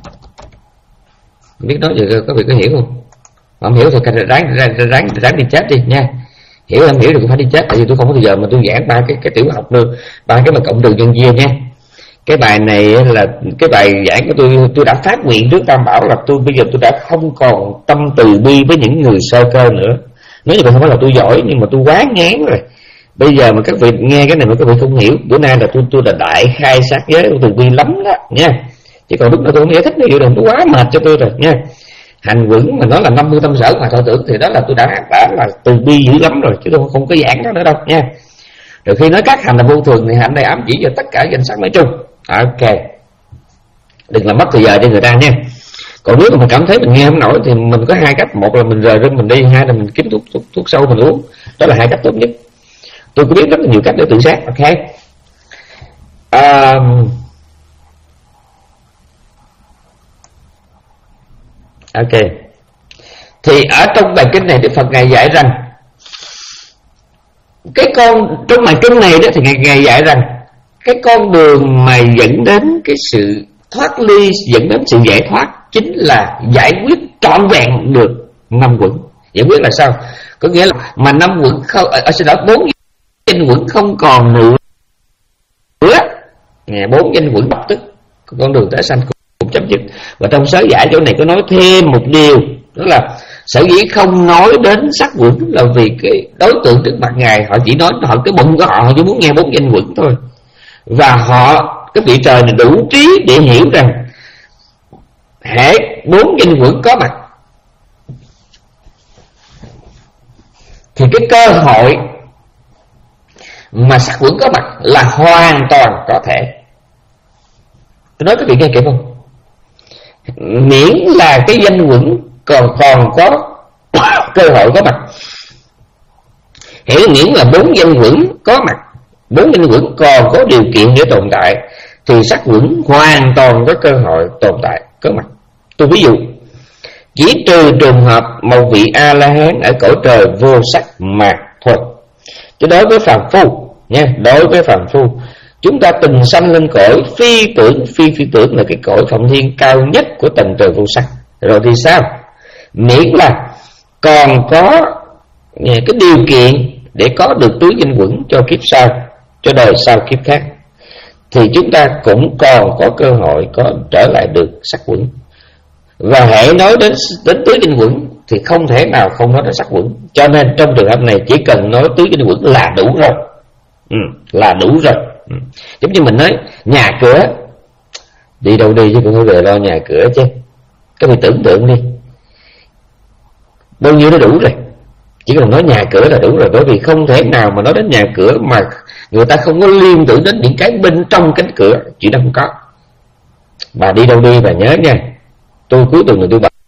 biết nói gì các vị có hiểu không? Mà không hiểu thì ráng ráng ráng ráng đi chết đi nha. Hiểu không hiểu thì cũng phải đi chết, tại vì tôi không có thời giờ mà tôi giảng ba cái cái tiểu học nữa, ba cái mà cộng trừ nhân chia nha. Cái bài này là cái bài giảng của tôi. Tôi đã phát nguyện trước Tam Bảo là tôi bây giờ tôi đã không còn tâm từ bi với những người sơ cơ nữa. Nếu như không phải là tôi giỏi, nhưng mà tôi quá ngán rồi. Bây giờ mà các vị nghe cái này mà các vị không hiểu, bữa nay là tôi tôi là đại khai sát giới từ bi lắm đó nha. Chứ còn lúc đó tôi không giải thích nó nhiều, nó quá mệt cho tôi rồi nha. Hành vững mà nói là năm mươi tâm sở mà thọ tưởng thì đó là tôi đã đã là từ bi dữ lắm rồi, chứ tôi không có giảng đó nữa đâu nha. Rồi khi nói các hành là vô thường thì hạnh đây ám chỉ cho tất cả danh sắc nói chung. Ok, đừng làm mất thời giờ cho người ta nha. Còn nếu mà mình cảm thấy mình nghe không nổi thì mình có hai cách: một là mình rời rưng mình đi, hai là mình kiếm thuốc thuốc, thuốc sâu mình uống. Đó là hai cách tốt nhất. Tôi có biết rất là nhiều cách để tự sát. Ok, à, ok. Thì ở trong bài kinh này Đức Phật ngài dạy rằng cái con trong bài kinh này đó thì ngài, ngài dạy rằng cái con đường mà dẫn đến cái sự thoát ly, dẫn đến sự giải thoát chính là giải quyết trọn vẹn được năm quẩn. Giải quyết là sao? Có nghĩa là mà năm quẩn không, ở xin lỗi, bốn danh quẩn không còn nữa. Bốn danh quẩn lập tức con đường tái sanh cũng chấm dứt. Và trong sớ giải chỗ này có nói thêm một điều, đó là sở dĩ không nói đến sắc quẩn là vì cái đối tượng trước mặt ngài họ chỉ nói họ cái bụng của họ, họ chỉ muốn nghe bốn danh quẩn thôi. Và họ, cái vị trời này đủ trí để hiểu rằng hễ bốn danh quẩn có mặt thì cái cơ hội mà sắc quẩn có mặt là hoàn toàn có thể. Tôi nói các vị nghe kịp không? Miễn là cái danh quẩn còn còn có cơ hội có mặt, hiểu miễn là bốn danh quẩn có mặt, bốn danh quẩn còn có điều kiện để tồn tại, thì sắc quẩn hoàn toàn có cơ hội tồn tại có mặt. Tôi ví dụ, chỉ trừ trường hợp một vị A La Hán ở cõi trời vô sắc mà thôi. Chứ đối với phàm phu nha, đối với phàm phu, chúng ta từng sanh lên cõi phi tưởng. Phi phi tưởng là cái cõi Phụng Thiên cao nhất của tầng trời vô sắc. Rồi thì sao? Miễn là còn có cái điều kiện để có được tứ danh quẩn cho kiếp sau, cho đời sau kiếp khác, thì chúng ta cũng còn có cơ hội có trở lại được sắc quẩn. Và hãy nói đến đến tứ danh quẩn thì không thể nào không nói đến sắc quẩn. Cho nên trong trường hợp này chỉ cần nói tứ danh quẩn là đủ rồi. Ừ, là đủ rồi. Ừ. Giống như mình nói nhà cửa, đi đâu đi chứ cũng phải về lo nhà cửa chứ. Các vị tưởng tượng đi, bao nhiêu nó đủ rồi. Chỉ cần nói nhà cửa là đủ rồi. Bởi vì không thể nào mà nói đến nhà cửa mà người ta không có liên tưởng đến những cái bên trong cánh cửa. Chuyện đó không có. Bà đi đâu đi bà nhớ nha, tôi cuối tuần này tôi bận,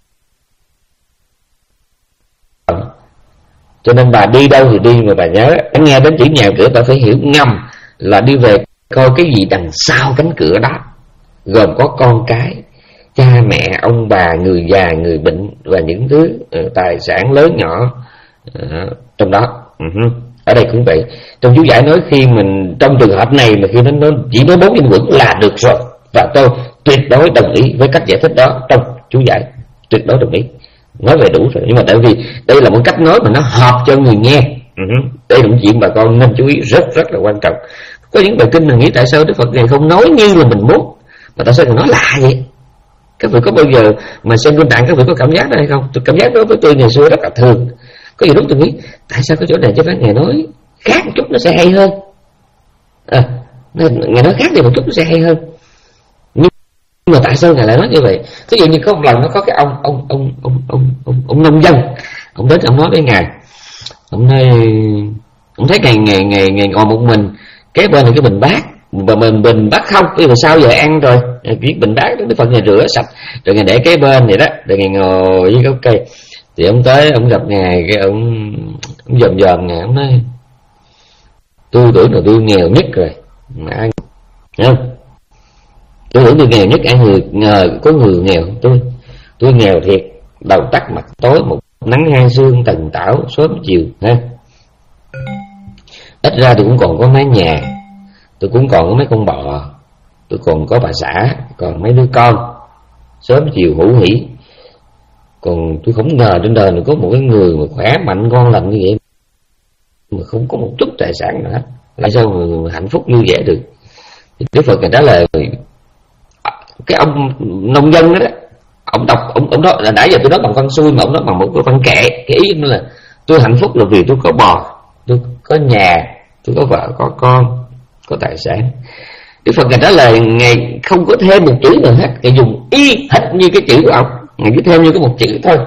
cho nên bà đi đâu thì đi mà bà nhớ, nghe đến chữ nhà cửa bà phải hiểu ngầm là đi về coi cái gì đằng sau cánh cửa đó, gồm có con cái, cha mẹ, ông bà, người già, người bệnh và những thứ uh, tài sản lớn nhỏ uh, trong đó. Uh-huh. Ở đây cũng vậy. Trong chú giải nói khi mình trong trường hợp này mà khi nó, nó chỉ nói bốn danh quẩn là được rồi, và tôi tuyệt đối đồng ý với cách giải thích đó trong chú giải, tuyệt đối đồng ý, nói về đủ rồi. Nhưng mà tại vì đây là một cách nói mà nó hợp cho người nghe. Uh-huh. Đây là một chuyện bà con nên chú ý rất rất là quan trọng. Có những bài kinh mình nghĩ tại sao Đức Phật này không nói như là mình muốn, mà tại sao còn nói lạ vậy? Các vị có bao giờ mà xem kinh tạng các vị có cảm giác đó hay không? Tôi cảm giác đó với tôi ngày xưa rất là thường. Có nhiều lúc tôi nghĩ tại sao cái chỗ này cho phép Ngài nói khác một chút nó sẽ hay hơn. À, Ngài nói khác đi một chút nó sẽ hay hơn. Nhưng mà tại sao Ngài lại nói như vậy? Ví dụ như có một lần nó có cái ông ông ông ông ông ông, ông nông dân, ông đến ông nói với Ngài, ông nói ông thấy Ngài ngày ngày ngày ngồi một mình, kế bên là cái bình bát, và mình bình bát không, bây giờ sao giờ ăn rồi, cái bình bát Đức Phật Ngài rửa sạch, rồi Ngài để kế bên vậy đó, rồi Ngài ngồi với gốc cây. Thì ông tới, ông gặp Ngài, cái ông ông dòm dòm Ngài, ông nói tôi tưởng là tôi nghèo nhất rồi, mà ăn, không? Tôi tưởng tôi nghèo nhất, ăn người ngờ có người nghèo tôi, tôi nghèo thiệt, đầu tắt mặt tối, một nắng hai sương tần tảo sớm chiều, ha. Ít ra tôi cũng còn có mái nhà, tôi cũng còn có mấy con bò, tôi còn có bà xã, còn mấy đứa con, sớm chiều hữu hỉ. Còn tôi không ngờ trên đời này có một cái người mà khỏe mạnh ngon lành như vậy mà không có một chút tài sản nào hết. Tại sao mà hạnh phúc như vậy được? Đức Phật trả lời cái ông nông dân đó, đó ông đọc ông ông nói là nãy giờ tôi nói bằng văn xuôi mà ông nói bằng một cái văn kệ. Cái ý là tôi hạnh phúc là vì tôi có bò, tôi có nhà, tôi có vợ, có con, có tài sản. Đức Phật trả lời Ngài không có thêm một chữ nào hết, Ngài dùng y hệt như cái chữ của ông, Ngài chỉ thêm như cái một chữ thôi.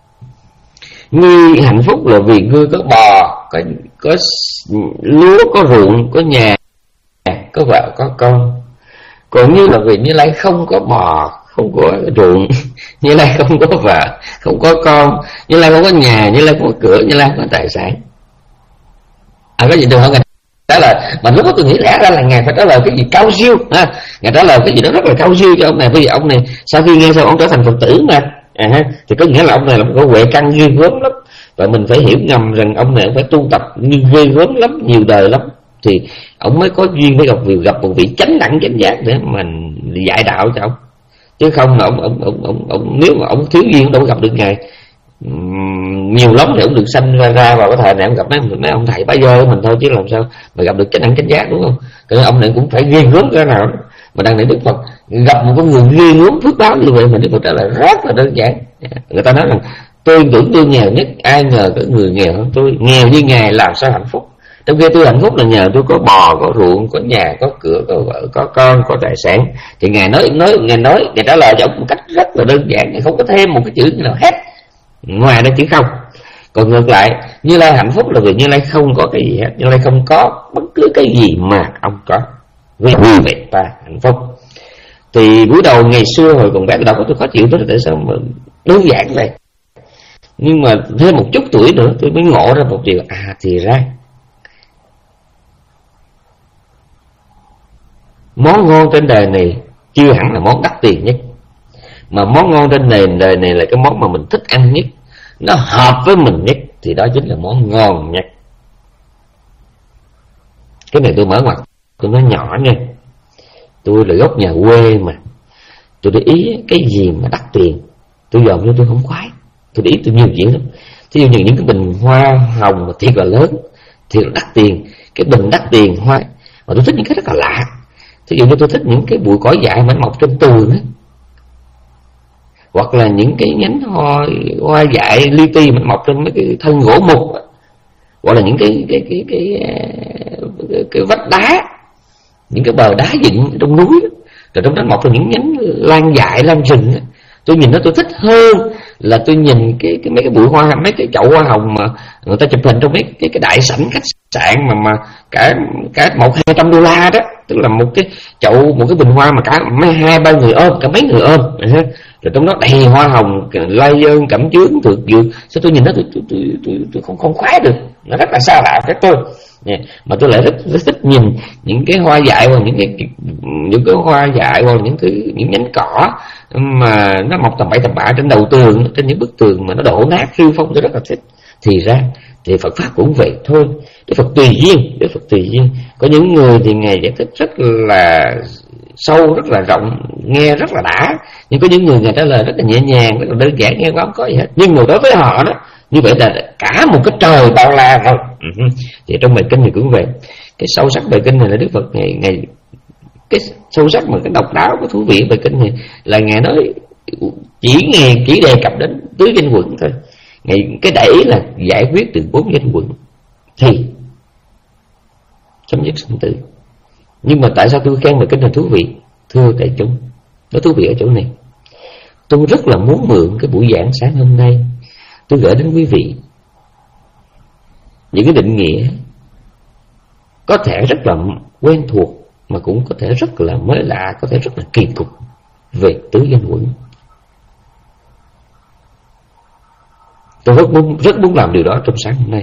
Ngươi hạnh phúc là vì ngươi có bò, có, có lúa, có ruộng, có nhà, có vợ, có con. Còn như là vì Như Lai không có bò, không có ruộng, Như Lai không có vợ, không có con, Như Lai không có nhà, Như Lai không có cửa, Như Lai không có tài sản. À, có gì được không? Ngài trả lời, mà lúc đó tôi nghĩ lẽ ra là Ngài phải trả lời cái gì cao siêu ha. Ngài trả lời cái gì đó rất là cao siêu cho ông này. Bởi vì ông này sau khi nghe xong ông trở thành Phật tử mà à, ha, thì có nghĩa là ông này là một cái huệ căn ghê gớm lắm. Và mình phải hiểu ngầm rằng ông này phải tu tập như ghê gớm lắm, nhiều đời lắm, thì ông mới có duyên với gặp việc gặp một vị chánh đẳng chánh giác để mình dạy đạo cho ông. Chứ không là ông ông ông ông, ông nếu mà ông thiếu duyên đâu gặp được Ngài. Uhm, nhiều lắm thì ông được sanh ra, ra vào cái thời này ông gặp mấy, mấy ông thầy bá dơ mình thôi, chứ làm sao mà gặp được chánh đẳng chánh giác, đúng không? Cái ông này cũng phải ghê gớm cái nào đó. Mà đang để Đức Phật gặp một con người ghê gớm phước báo như vậy mà Đức Phật trả lời rất là đơn giản. Người ta nói rằng tôi tưởng tôi nghèo nhất, ai ngờ cái người nghèo hơn tôi, nghèo như Ngài làm sao hạnh phúc. Trong khi tôi hạnh phúc là nhờ tôi có bò, có ruộng, có nhà, có cửa, có vợ, có con, có tài sản. Thì Ngài nói nói Ngài nói Ngài trả lời cho ông một cách rất là đơn giản, Ngài không có thêm một cái chữ nào hết ngoài đó chữ không. Còn ngược lại, Như Lai hạnh phúc là vì Như Lai không có cái gì hết, Như Lai không có bất cứ cái gì mà ông có, vì vậy ta hạnh phúc. Thì buổi đầu ngày xưa hồi còn bé tôi đọc tôi khó chịu, tôi tại sao mà đơn giản vậy. Nhưng mà thêm một chút tuổi nữa tôi mới ngộ ra một điều, à thì ra món ngon trên đời này chưa hẳn là món đắt tiền nhất, mà món ngon trên nền đời này là cái món mà mình thích ăn nhất, nó hợp với mình nhất, thì đó chính là món ngon nhất. Cái này tôi mở ngoặt, tôi nói nhỏ nha, tôi là gốc nhà quê mà, tôi để ý cái gì mà đắt tiền tôi dòm cho tôi không khoái. Tôi để ý tôi nhiều chuyện lắm. Thí dụ như những cái bình hoa hồng mà thiệt là lớn, thiệt là đắt tiền, cái bình đắt tiền hoa, mà tôi thích những cái rất là lạ. Thí dụ như tôi thích những cái bụi cỏ dại mà mọc trên tường á, hoặc là những cái nhánh hoa hoa dại li ti mà mọc trên mấy cái thân gỗ mục, hoặc là những cái cái cái cái cái, cái, cái vách đá, những cái bờ đá dựng trong núi đó, rồi trong đó mọc ra những nhánh lan dại lan rừng đó. Tôi nhìn nó tôi thích hơn là tôi nhìn cái, cái mấy cái bụi hoa, mấy cái chậu hoa hồng mà người ta chụp hình trong mấy cái cái đại sảnh khách sạn mà mà cả cả một hai trăm đô la đó, tức là một cái chậu, một cái bình hoa mà cả mấy hai ba người ôm, cả mấy người ôm, rồi trong đó đầy hoa hồng, lai ơn, cẩm chướng, thực dược. Sao tôi nhìn nó tôi tôi tôi, tôi, tôi không không khoái được, nó rất là xa lạ với tôi. Yeah. Mà tôi lại rất, rất thích nhìn những cái hoa dại, hoặc những cái những cái hoa dại, hoặc những thứ những nhánh cỏ mà nó mọc tầm bậy tầm bạ trên đầu tường, trên những bức tường mà nó đổ nát hư phong, tôi rất là thích. Thì ra thì Phật pháp cũng vậy thôi, Đức Phật tùy duyên, Đức Phật tùy duyên. Có những người thì Ngài giải thích rất là sâu, rất là rộng, nghe rất là đã, nhưng có những người Ngài trả lời rất là nhẹ nhàng, rất là đơn giản, nghe không có gì hết. Nhưng mà đối với họ đó, như vậy là cả một cái trời bao la thôi. Uh-huh. Thì trong bài kinh này cũng vậy. Cái sâu sắc bài kinh này là Đức Phật ngày ngày cái sâu sắc mà cái độc đáo, cái thú vị bài kinh này là Ngài nói chỉ Ngài chỉ đề cập đến tứ danh quẩn thôi. Ngài cái đại ý là giải quyết được bốn danh quẩn thì chấm dứt sinh tử. Nhưng mà tại sao tôi khen bài kinh là thú vị? Thưa đại chúng, nó thú vị ở chỗ này. Tôi rất là muốn mượn cái buổi giảng sáng hôm nay, tôi gửi đến quý vị những cái định nghĩa có thể rất là quen thuộc, mà cũng có thể rất là mới lạ, có thể rất là kỳ cục về tứ danh quẩn. Tôi rất muốn, rất muốn làm điều đó trong sáng hôm nay.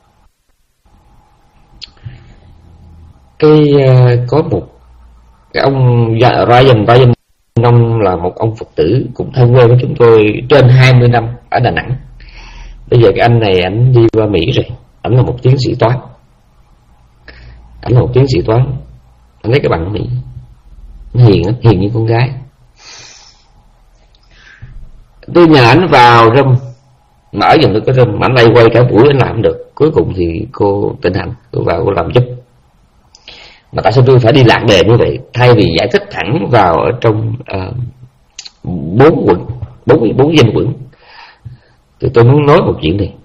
Cái uh, có một cái ông Ryan Ryan ông là một ông Phật tử cũng thân quen với chúng tôi trên hai mươi năm ở Đà Nẵng. Bây giờ cái anh này anh đi qua Mỹ rồi, anh là một tiến sĩ toán, anh là một tiến sĩ toán, anh lấy cái bằng ở Mỹ, hiền lắm, hiền như con gái. Tôi nhờ anh vào room, mà ở dòng tôi có room, mà anh lại quay cả buổi anh làm được. Cuối cùng thì cô Tịnh Hạnh cô vào cô làm giúp. Mà tại sao tôi phải đi lạc đề như vậy? Thay vì giải thích thẳng vào ở trong uh, bốn quận, bốn bốn danh quận, thì tôi muốn nói một chuyện này.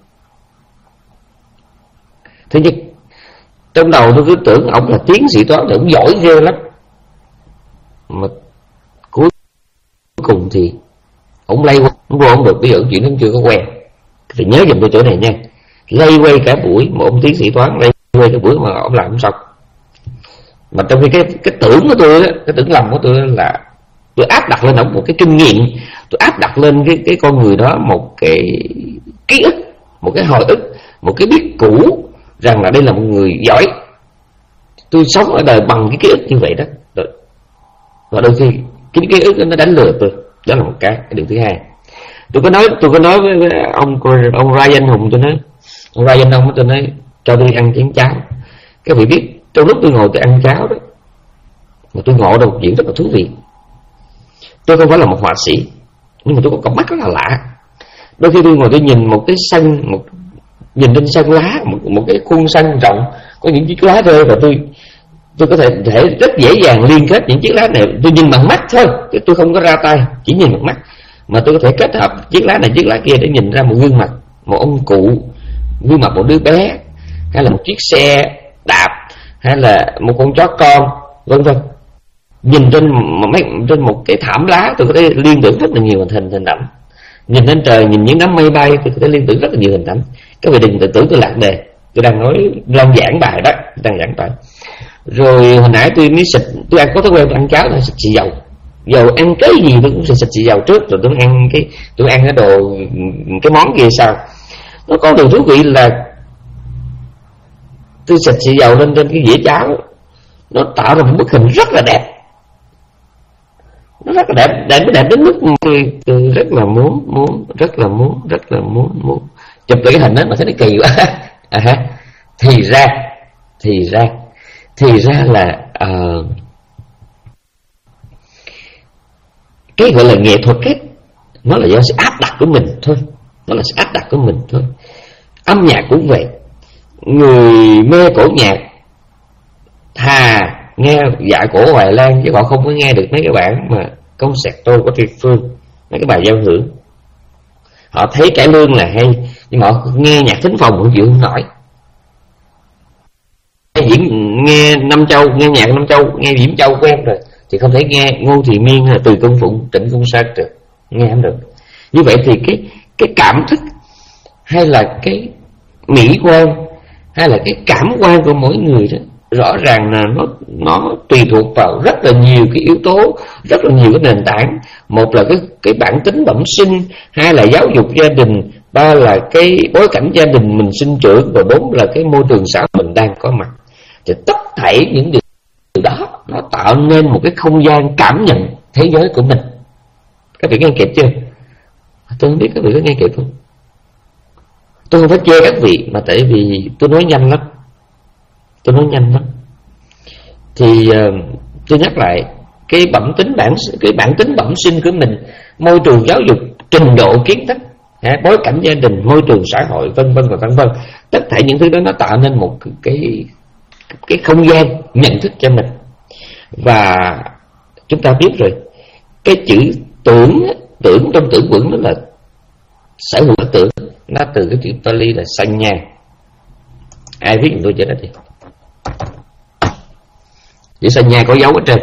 Thứ nhất, trong đầu tôi cứ tưởng ông là tiến sĩ toán, ông giỏi ghê lắm, mà cuối cùng thì ông lay qua, ông qua không được. Bây giờ chuyện nó chưa có quen, thì nhớ dùm tôi chỗ này nha. Lay quay cả buổi mà ông tiến sĩ toán lay quay cả buổi mà ông làm không xong. Mà trong khi cái cái tưởng của tôi đó, cái tưởng lầm của tôi là tôi áp đặt lên ông một cái kinh nghiệm, tôi áp đặt lên cái cái con người đó một cái ký ức, một cái hồi ức, một cái biết cũ rằng là đây là một người giỏi. Tôi sống ở đời bằng cái ký ức như vậy đó. Và đôi khi cái ký ức đó nó đánh lừa tôi. Đó là một cái. Cái điều thứ hai, tôi có nói tôi có nói với, với ông ông Ryan Hùng, tôi nói ông Ryan ông tôi nói cho tôi ăn chén cháo. Các vị biết trong lúc tôi ngồi tôi ăn cháo đó, mà tôi ngộ ra một chuyện rất là thú vị. Tôi không phải là một họa sĩ, nhưng mà tôi có cặp mắt rất là lạ. Đôi khi tôi ngồi tôi nhìn một cái sân, một nhìn trên sân lá, một, một cái khuôn sân rộng, có những chiếc lá rơi, và tôi tôi có thể, thể rất dễ dàng liên kết những chiếc lá này. Tôi nhìn bằng mắt thôi, tôi không có ra tay, chỉ nhìn bằng mắt, mà tôi có thể kết hợp chiếc lá này chiếc lá kia để nhìn ra một gương mặt, một ông cụ, gương mặt một đứa bé, hay là một chiếc xe đạp, hay là một con chó con, vân vân. Nhìn trên mấy trên một cái thảm lá, tôi có thể liên tưởng rất là nhiều hình hình ảnh. Nhìn lên trời, nhìn những đám mây bay, tôi có thể liên tưởng rất là nhiều hình ảnh. Các vị đừng tự tưởng tôi lạc đề, tôi đang nói, đang giảng bài đó, đang giảng bài. Rồi hồi nãy tôi mới xịt, tôi ăn có thói quen tôi ăn cháo là xịt xì dầu. Dầu ăn cái gì tôi cũng xịt xì dầu trước, rồi tôi ăn cái tôi ăn cái đồ cái món kia sau. Nó có điều thú vị là tôi xịt xì dầu lên trên cái dĩa cháo, nó tạo ra một bức hình rất là đẹp. Nó rất là đẹp, đẹp mới đẹp đến mức tôi, tôi rất là muốn, muốn, rất là muốn, rất là muốn, muốn chụp lại cái hình đó mà thấy nó kỳ quá. À ha, thì ra, thì ra, thì ra là uh, cái gọi là nghệ thuật ấy, nó là do sự áp đặt của mình thôi, nó là sự áp đặt của mình thôi. Âm nhạc cũng vậy, người mê cổ nhạc thà nghe dạ cổ Hoài Lan, chứ họ không có nghe được mấy cái bản mà concerto của Triệt Phương, mấy cái bài giao hưởng. Họ thấy cải lương là hay, nhưng mà họ nghe nhạc thính phòng cũng chịu không nổi. Diễn nghe Năm Châu, nghe nhạc Năm Châu, nghe Diễm Châu quen rồi, thì không thể nghe Ngô Thị Miên hay là Từ Công Phụng, Trịnh Công Sơn được, nghe không được. Như vậy thì cái cái cảm thức hay là cái mỹ quan hay là cái cảm quan của mỗi người đó, rõ ràng là nó nó tùy thuộc vào rất là nhiều cái yếu tố, rất là nhiều cái nền tảng. Một là cái cái bản tính bẩm sinh, hai là giáo dục gia đình, ba là cái bối cảnh gia đình mình sinh trưởng, và bốn là cái môi trường xã hội mình đang có mặt. Thì tất thảy những điều đó nó tạo nên một cái không gian cảm nhận thế giới của mình. Các vị nghe kịp chưa? Tôi không biết các vị có nghe kịp không. Tôi không phải chê các vị, mà tại vì tôi nói nhanh lắm, tôi nói nhanh lắm. Thì uh, tôi nhắc lại cái bẩm tính bản cái bản tính bẩm sinh của mình, môi trường giáo dục, trình độ kiến thức, bối cảnh gia đình, môi trường xã hội, vân vân và vân vân. Tất cả những thứ đó nó tạo nên một cái cái không gian nhận thức cho mình. Và chúng ta biết rồi, cái chữ tưởng, tưởng trong tưởng quẩn đó là sở hữu tưởng, nó từ cái chữ Pali là sanya. Ai viết tôi cho đó thì chữ sanya có dấu ở trên.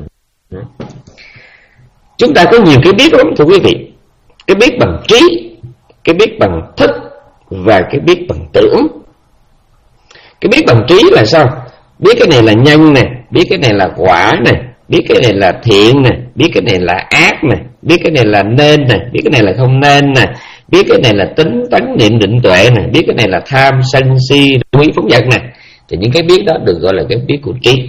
Chúng ta có nhiều cái biết lắm thưa quý vị. Cái biết bằng trí, cái biết bằng thức, và cái biết bằng tưởng. Cái biết bằng trí là sao? Biết cái này là nhân nè, biết cái này là quả nè, biết cái này là thiện nè, biết cái này là ác nè, biết cái này là nên nè, biết cái này là không nên nè, biết cái này là tính tấn niệm định tuệ nè, biết cái này là tham sân si quý phóng dật nè. Thì những cái biết đó được gọi là cái biết của trí.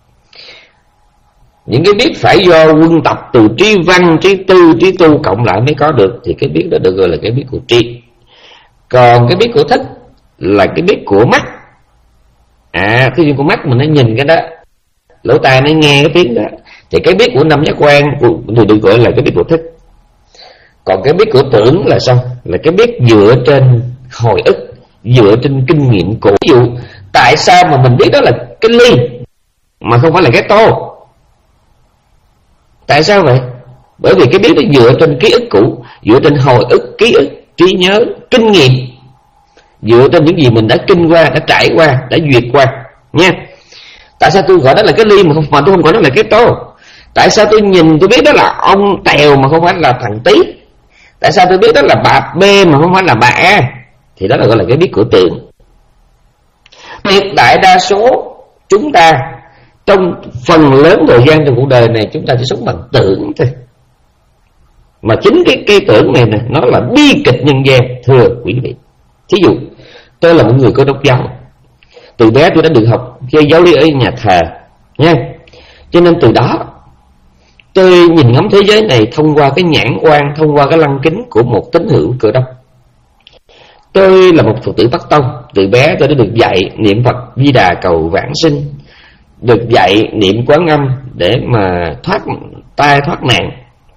Những cái biết phải do quân tập từ trí văn, trí tư, trí tu cộng lại mới có được, thì cái biết đó được gọi là cái biết của trí. Còn cái biết của thức là cái biết của mắt. À, khi con mắt mình nó nhìn cái đó, lỗ tai nó nghe cái tiếng đó, thì cái biết của năm giác quan thì được gọi là cái biết của thức. Còn cái biết của tưởng là sao? Là cái biết dựa trên hồi ức, dựa trên kinh nghiệm cũ. Ví dụ tại sao mà mình biết đó là cái ly? mà không phải là cái tô. Tại sao vậy? Bởi vì cái biết nó dựa trên ký ức cũ, dựa trên hồi ức, ký ức, trí nhớ, kinh nghiệm, dựa trên những gì mình đã kinh qua, đã trải qua, đã duyệt qua nha. Tại sao tôi gọi đó là cái ly mà không mà tôi không gọi đó là cái tô? Tại sao tôi nhìn tôi biết đó là ông Tèo mà không phải là thằng Tí? Tại sao tôi biết đó là bà B mà không phải là bà A? Thì đó là gọi là cái biết của tưởng. Tuyệt đại đa số chúng ta trong phần lớn thời gian trong cuộc đời này chúng ta chỉ sống bằng tưởng thôi. Mà chính cái cái tưởng này nè, nó là bi kịch nhân gian, thưa quý vị. Thí dụ tôi là một người có đốc giáo, từ bé tôi đã được học chơi giáo lý ở nhà thờ nha. Cho nên từ đó tôi nhìn ngắm thế giới này thông qua cái nhãn quan, thông qua cái lăng kính của một tín hữu Cơ Đốc. Tôi là một Phật tử Bắc Tông, từ bé tôi đã được dạy niệm Phật Di Đà cầu vãng sinh, được dạy niệm Quán Âm để mà thoát tai thoát nạn.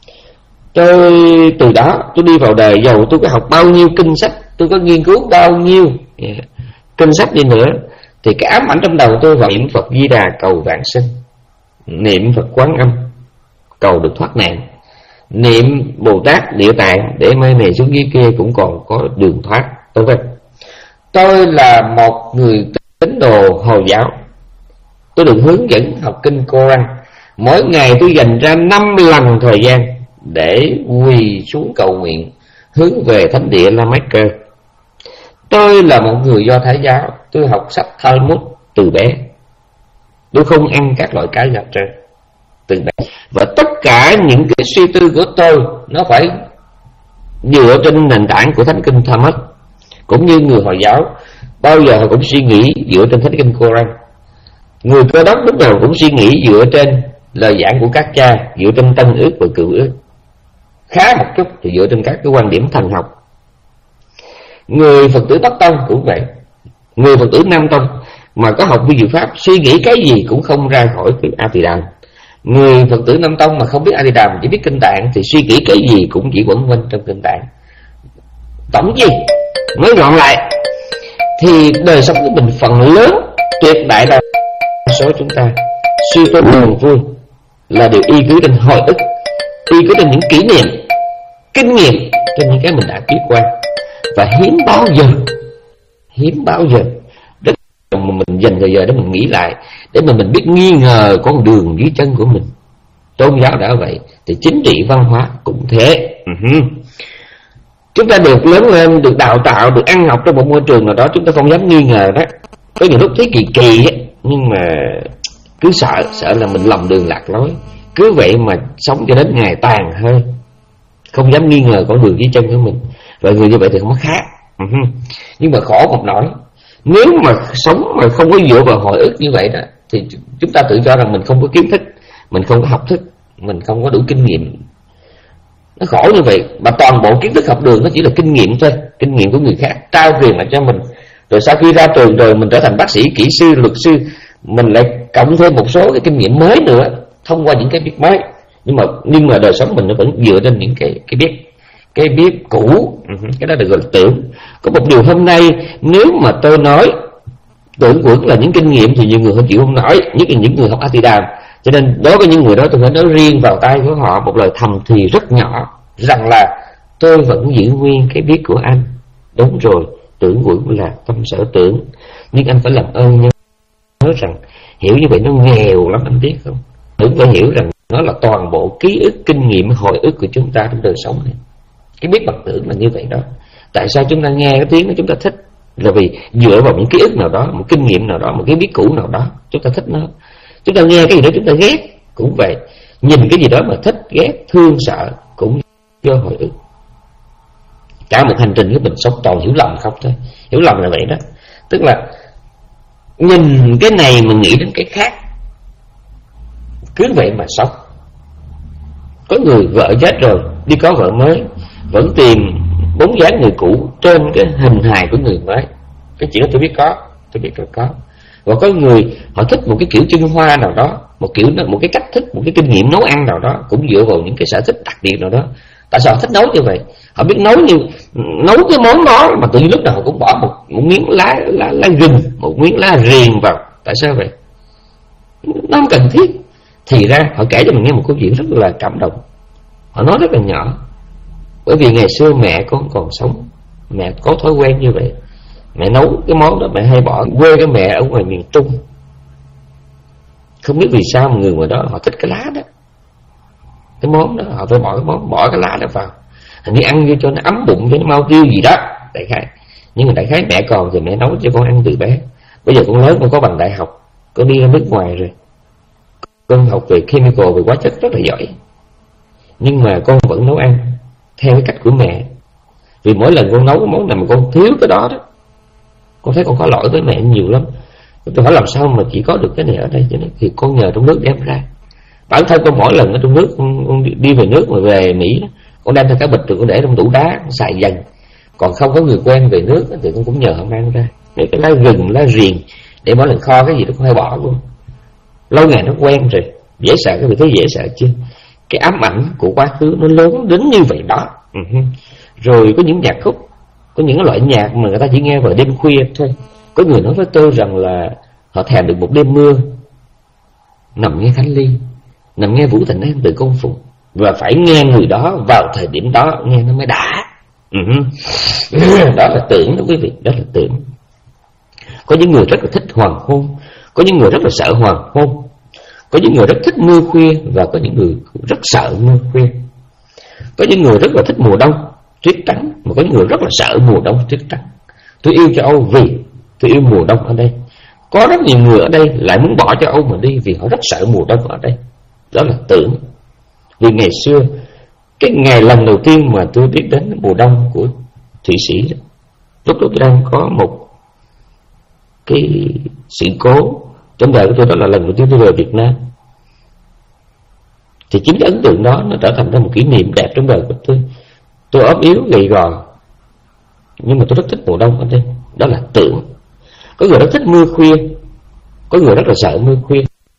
Tôi từ đó tôi đi vào đời, dầu tôi có học bao nhiêu kinh sách, tôi có nghiên cứu bao nhiêu yeah, kinh sách đi nữa, thì cái ám ảnh trong đầu tôi là niệm Phật Di Đà cầu vãng sinh, niệm Phật Quán Âm cầu được thoát nạn, niệm Bồ Tát Địa Tạng để mai này xuống dưới kia cũng còn có đường thoát. Tôi vậy. Tôi là một người tín đồ Hồi giáo, tôi được hướng dẫn học kinh Koran. Mỗi ngày tôi dành ra năm lần thời gian để quỳ xuống cầu nguyện hướng về thánh địa La Mecca. Tôi là một người Do Thái giáo, tôi học sách Talmud từ bé. Tôi không ăn các loại cá nhập trên từ bé. Và tất cả những cái suy tư của tôi nó phải dựa trên nền tảng của Thánh Kinh Talmud. Cũng như người Hồi giáo bao giờ họ cũng suy nghĩ dựa trên Thánh Kinh Koran. Người Cơ Đốc lúc nào cũng suy nghĩ dựa trên lời giảng của các cha, dựa trên Tân Ước và Cựu Ước. Khá một chút thì dựa trên các cái quan điểm thần học. Người Phật tử Bắc Tông cũng vậy. Người Phật tử Nam Tông mà có học vi diệu pháp, suy nghĩ cái gì cũng không ra khỏi cái A Tỳ Đàm. Người Phật tử Nam Tông mà không biết A Tỳ Đàm, chỉ biết Kinh Tạng, thì suy nghĩ cái gì cũng chỉ quẩn quanh trong Kinh Tạng. Tổng gì nói gọn lại thì đời sống của mình phần lớn, tuyệt đại đa số chúng ta suy tư buồn vui là đều y cứ trên hồi ức, y cứ trên những kỷ niệm, kinh nghiệm, trên những cái mình đã biết qua. Và hiếm bao giờ hiếm bao giờ rất mà mình dành thời giờ để mình nghĩ lại, để mà mình biết nghi ngờ con đường dưới chân của mình. Tôn giáo đã vậy thì chính trị văn hóa cũng thế. uh-huh. Chúng ta được lớn lên, được đào tạo, được ăn học trong một môi trường nào đó, chúng ta không dám nghi ngờ đó. Có những lúc thấy kỳ kỳ ấy, nhưng mà cứ sợ sợ là mình lầm đường lạc lối, cứ vậy mà sống cho đến ngày tàn hơi, không dám nghi ngờ con đường dưới chân của mình. Và người như vậy thì không có khác. uh-huh. Nhưng mà khổ một nỗi, nếu mà sống mà không có dựa vào hồi ức như vậy đó, thì chúng ta tự cho rằng mình không có kiến thức, mình không có học thức, mình không có đủ kinh nghiệm. Nó khổ như vậy. Mà toàn bộ kiến thức học đường nó chỉ là kinh nghiệm thôi, kinh nghiệm của người khác trao truyền lại cho mình. Rồi sau khi ra trường rồi mình trở thành bác sĩ, kỹ sư, luật sư, mình lại cộng thêm một số cái kinh nghiệm mới nữa thông qua những cái biết mới. Nhưng mà nhưng mà đời sống mình nó vẫn dựa trên những cái cái biết cái biết cũ. Cái đó được gọi là tưởng. Có một điều hôm nay nếu mà tôi nói tưởng quẩn là những kinh nghiệm thì nhiều người không chịu không nói, nhất là những người học A Tỳ Đàm. Cho nên đối với những người đó tôi phải nói riêng vào tai của họ một lời thầm thì rất nhỏ rằng là tôi vẫn giữ nguyên cái biết của anh. Đúng rồi, tưởng quẩn là tâm sở tưởng, nhưng anh phải làm ơn nhớ rằng hiểu như vậy nó nghèo lắm, anh biết không? Tưởng phải hiểu rằng nó là toàn bộ ký ức, kinh nghiệm, hồi ức của chúng ta trong đời sống này. Cái biết bằng tưởng là như vậy đó. Tại sao chúng ta nghe cái tiếng đó chúng ta thích? Là vì dựa vào những ký ức nào đó, một kinh nghiệm nào đó, một cái biết cũ nào đó, chúng ta thích nó. Chúng ta nghe cái gì đó chúng ta ghét cũng vậy, nhìn cái gì đó mà thích, ghét, thương, sợ cũng do hồi ức. Cả một hành trình của mình sống toàn hiểu lầm không thôi. Hiểu lầm là vậy đó. Tức là nhìn cái này mà nghĩ đến cái khác, cứ vậy mà sống. Có người vợ chết rồi đi có vợ mới, vẫn tìm bóng dáng người cũ trên cái hình hài của người mới. Cái chuyện đó tôi biết có, tôi biết rồi có. Và có người họ thích một cái kiểu trưng hoa nào đó, một kiểu một cái cách thức, một cái kinh nghiệm nấu ăn nào đó, cũng dựa vào những cái sở thích đặc biệt nào đó. Tại sao họ thích nấu như vậy? Họ biết nấu như nấu cái món đó mà tự nhiên lúc nào họ cũng bỏ một, một miếng lá lá lá gừng, một miếng lá riềng vào. Tại sao vậy? nó không cần thiết. Thì ra họ kể cho mình nghe một câu chuyện rất là cảm động. Họ nói rất là nhỏ. Bởi vì ngày xưa mẹ con còn sống, mẹ có thói quen như vậy. Mẹ nấu cái món đó mẹ hay bỏ. Quê cái mẹ ở ngoài miền Trung, không biết vì sao mà người ngoài đó họ thích cái lá đó. Cái món đó họ phải bỏ cái món, bỏ cái lá đó vào. Hình như ăn vô cho nó ấm bụng, cho nó mau tiêu gì đó đại khái. Nhưng mà đại khái mẹ còn thì mẹ nấu cho con ăn từ bé. Bây giờ con lớn, con có bằng đại học, con đi ra nước ngoài rồi, con học về chemical, về hóa chất rất là giỏi. Nhưng mà con vẫn nấu ăn theo cái cách của mẹ. Vì mỗi lần con nấu cái món nào mà con thiếu cái đó đó, con thấy con có lỗi với mẹ nhiều lắm. Tôi hỏi làm sao mà chỉ có được cái này ở đây. Cho nên thì con nhờ trong nước đem ra. Bản thân con mỗi lần ở trong nước, con, con đi về nước mà về Mỹ, con đem theo cái bịch rồi con để trong tủ đá, con xài dần. Còn không có người quen về nước thì con cũng nhờ họ mang ra. Cái lá gừng, lá riềng, để mỗi lần kho cái gì đó con hay bỏ luôn. Lâu ngày nó quen rồi. Dễ sợ, cái vị thấy dễ sợ chưa? Cái ám ảnh của quá khứ nó lớn đến như vậy đó. Uh-huh. Rồi có những nhạc khúc, có những loại nhạc mà người ta chỉ nghe vào đêm khuya thôi. Có người nói với tôi rằng là họ thèm được một đêm mưa, nằm nghe Khánh Ly, nằm nghe Vũ Thành An từ Công Phụng, và phải nghe người đó vào thời điểm đó nghe nó mới đã. Uh-huh. Đó là tưởng đó quý vị, đó là tưởng. Có những người rất là thích hoàng hôn, có những người rất là sợ hoàng hôn, có những người rất thích mưa khuya, và có những người rất sợ mưa khuya. Có những người rất là thích mùa đông tuyết trắng, mà có những người rất là sợ mùa đông tuyết trắng. Tôi yêu châu Âu vì tôi yêu mùa đông ở đây. Có rất nhiều người ở đây lại muốn bỏ châu Âu mà đi vì họ rất sợ mùa đông ở đây. Đó là tưởng. Vì ngày xưa, cái ngày lần đầu tiên mà tôi biết đến mùa đông của Thụy Sĩ đó, lúc đó tôi đang có một cái sự cố trong đời của tôi, đó là lần đầu tiên tôi về Việt Nam. Thì chính cái ấn tượng đó nó trở thành ra một kỷ niệm đẹp trong đời của tôi. Tôi ốm yếu gầy gò, nhưng mà tôi rất thích mùa đông ở đây. Đó là tưởng. Có người rất thích mưa khuya, có người rất là sợ mưa khuya.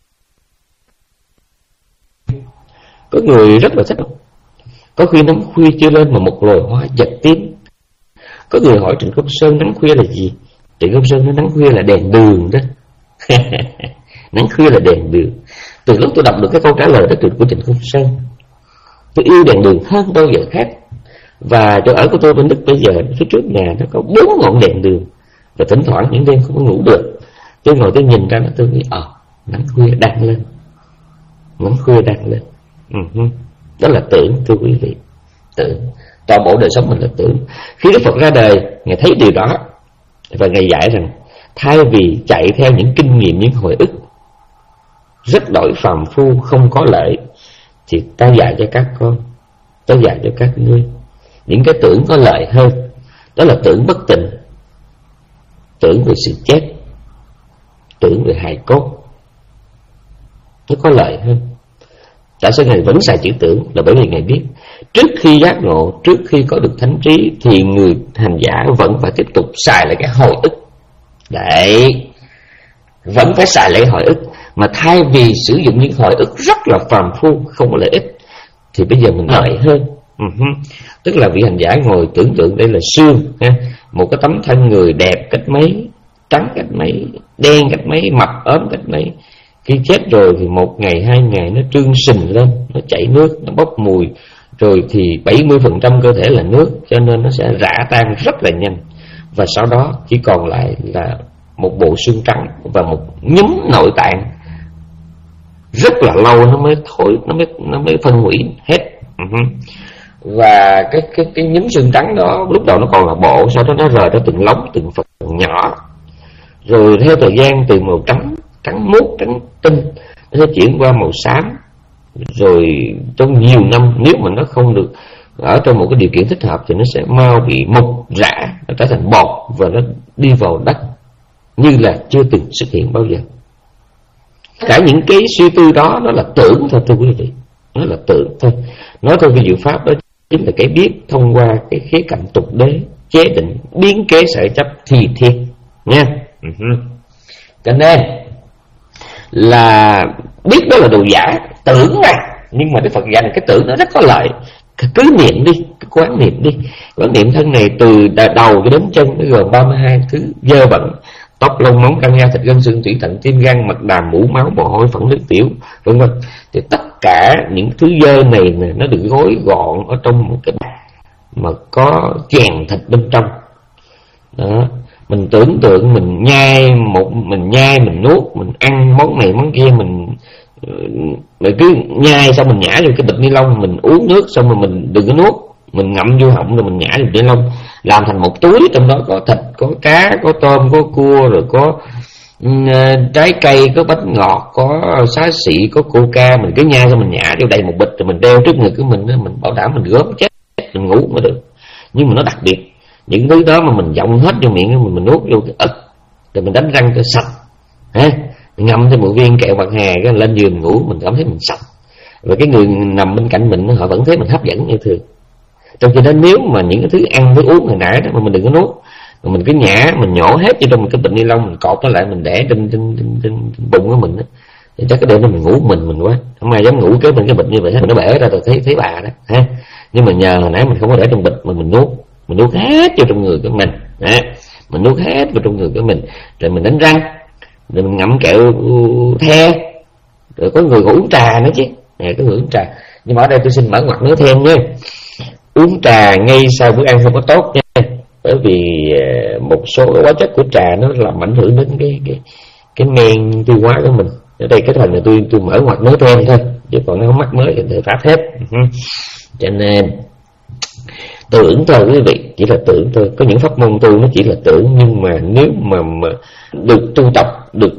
Có người rất là thích, có khi nắng khuya chưa lên mà một loài hoa giật tím. Có người hỏi Trịnh Công Sơn nắng khuya là gì? Trịnh Công Sơn nói nắng khuya là đèn đường đó. Nắng khuya là đèn đường. Từ lúc tôi đọc được cái câu trả lời đó của Trịnh Công Sơn, tôi yêu đèn đường hơn bao giờ khác. Và chỗ ở của tôi bên Đức bây giờ, phía trước nhà nó có bốn ngọn đèn đường. Và thỉnh thoảng những đêm không có ngủ được, tôi ngồi tôi nhìn ra nó, tôi nghĩ ờ à, nắng khuya đang lên, nắng khuya đang lên. Uh-huh. Đó là tưởng, thưa quý vị. Tưởng. Toàn bộ đời sống mình là tưởng. Khi Đức Phật ra đời, Ngài thấy điều đó, và Ngài dạy rằng thay vì chạy theo những kinh nghiệm, những hồi ức rất đổi phàm phu không có lợi, thì ta dạy cho các con, ta dạy cho các ngươi những cái tưởng có lợi hơn. Đó là tưởng bất tịnh, tưởng về sự chết, tưởng về hài cốt. Nó có lợi hơn. Tại sao Ngài vẫn xài chữ tưởng? Là bởi vì Ngài biết trước khi giác ngộ, trước khi có được thánh trí, thì người hành giả vẫn phải tiếp tục xài lại cái hồi ức. Đấy, vẫn phải xài lại hồi ức. Mà thay vì sử dụng những hồi ức rất là phàm phu, không có lợi ích, thì bây giờ mình lợi hơn. Uh-huh. Tức là vị hành giả ngồi tưởng tượng đây là xương ha? Một cái tấm thân người đẹp cách mấy, trắng cách mấy, đen cách mấy, mập ốm cách mấy. Khi chết rồi thì một ngày, hai ngày nó trương sình lên, nó chảy nước, nó bốc mùi. Rồi thì bảy mươi phần trăm cơ thể là nước, cho nên nó sẽ rã tan rất là nhanh. Và sau đó chỉ còn lại là một bộ xương trắng và một nhúm nội tạng. Rất là lâu nó mới thối, nó mới, nó mới phân hủy hết. Uh-huh. Và cái, cái, cái nhúm xương trắng đó lúc đầu nó còn là bộ, sau đó nó rời ra từng lóng, từng phần nhỏ. Rồi theo thời gian từ màu trắng, trắng muốt, trắng tinh, nó sẽ chuyển qua màu xám. Rồi trong nhiều năm, nếu mà nó không được ở trong một cái điều kiện thích hợp, thì nó sẽ mau bị mục rã, nó trở thành bọt và nó đi vào đất như là chưa từng xuất hiện bao giờ. Cả những cái suy tư đó nó là tưởng thôi, thưa quý vị. Nó là tưởng thôi. Nói theo cái diệu pháp đó chính là cái biết thông qua cái khía cạnh tục đế, chế định, biến kế sở chấp thì thiệt nha. Uh-huh. Cho nên là biết đó là đồ giả, tưởng mà. Nhưng mà Đức Phật dạy là cái tưởng nó rất có lợi. Cứ niệm đi, cứ quán niệm đi. Quán niệm thân này từ đầu cho đến chân, nó gồm ba mươi hai thứ dơ bẩn. tóc lông móng răng da thịt gân xương tủy thận tim gan mật đàm mũ máu mồ hôi phẫn nước tiểu vân vân. Thì tất cả những thứ dơ này nó được gói gọn ở trong một cái bát mà có chèn thịt bên trong đó. Mình tưởng tượng mình nhai một mình nhai mình nuốt, mình ăn món này món kia, mình mình cứ nhai xong mình nhả vô cái bịch ni lông, mình uống nước xong rồi mình đừng có nuốt, mình ngậm vô họng rồi mình nhả vô ni lông, làm thành một túi, trong đó có thịt, có cá, có tôm, có cua, rồi có uh, trái cây, có bánh ngọt, có xá xị, có coca. Mình cứ nhai xong mình nhả vô đầy một bịch rồi mình đeo trước người của mình, mình bảo đảm mình gớm chết, mình ngủ mới được. Nhưng mà nó đặc biệt, những thứ đó mà mình dọng hết vô miệng mình, mình nuốt vô cái ực rồi mình đánh răng cho sạch ha, ngâm thêm một viên kẹo bạc hà cái lên giường ngủ mình cảm thấy mình sạch, và cái người nằm bên cạnh mình họ vẫn thấy mình hấp dẫn như thường. Trong khi đó nếu mà những cái thứ ăn thức uống hồi nãy đó mà mình đừng có nuốt, mà mình cứ nhả mình nhổ hết vô trong một cái bịch ni lông, mình cột nó lại mình để trên trên trên, trên bụng của mình đó, thì chắc cái đêm đó mình ngủ mình mình quá, không ai dám ngủ kế bên cái bịch như vậy hết, mình nó bể ra rồi thấy thấy bà đó ha. Nhưng mà nhờ hồi nãy mình không có để trong bịch mà mình nuốt, mình nuốt hết vô trong người của mình ha. Mình nuốt hết vào trong người của mình, rồi mình đánh răng, rồi mình ngậm kẹo the, rồi có người còn uống trà nữa chứ, à, có người uống trà. Nhưng mà ở đây tôi xin mở ngoặt nói thêm nha, uống trà ngay sau bữa ăn không có tốt nha, bởi vì một số cái hóa chất của trà nó làm ảnh hưởng đến cái cái cái men tiêu hóa của mình. Ở đây cái phần này tôi tôi mở ngoặt nói thêm thôi, chứ còn nó không mắc mới thì pháp hết. Cho nên tưởng thôi quý vị, chỉ là tưởng thôi. Có những pháp môn tu nó chỉ là tưởng, nhưng mà nếu mà, mà được tu tập, được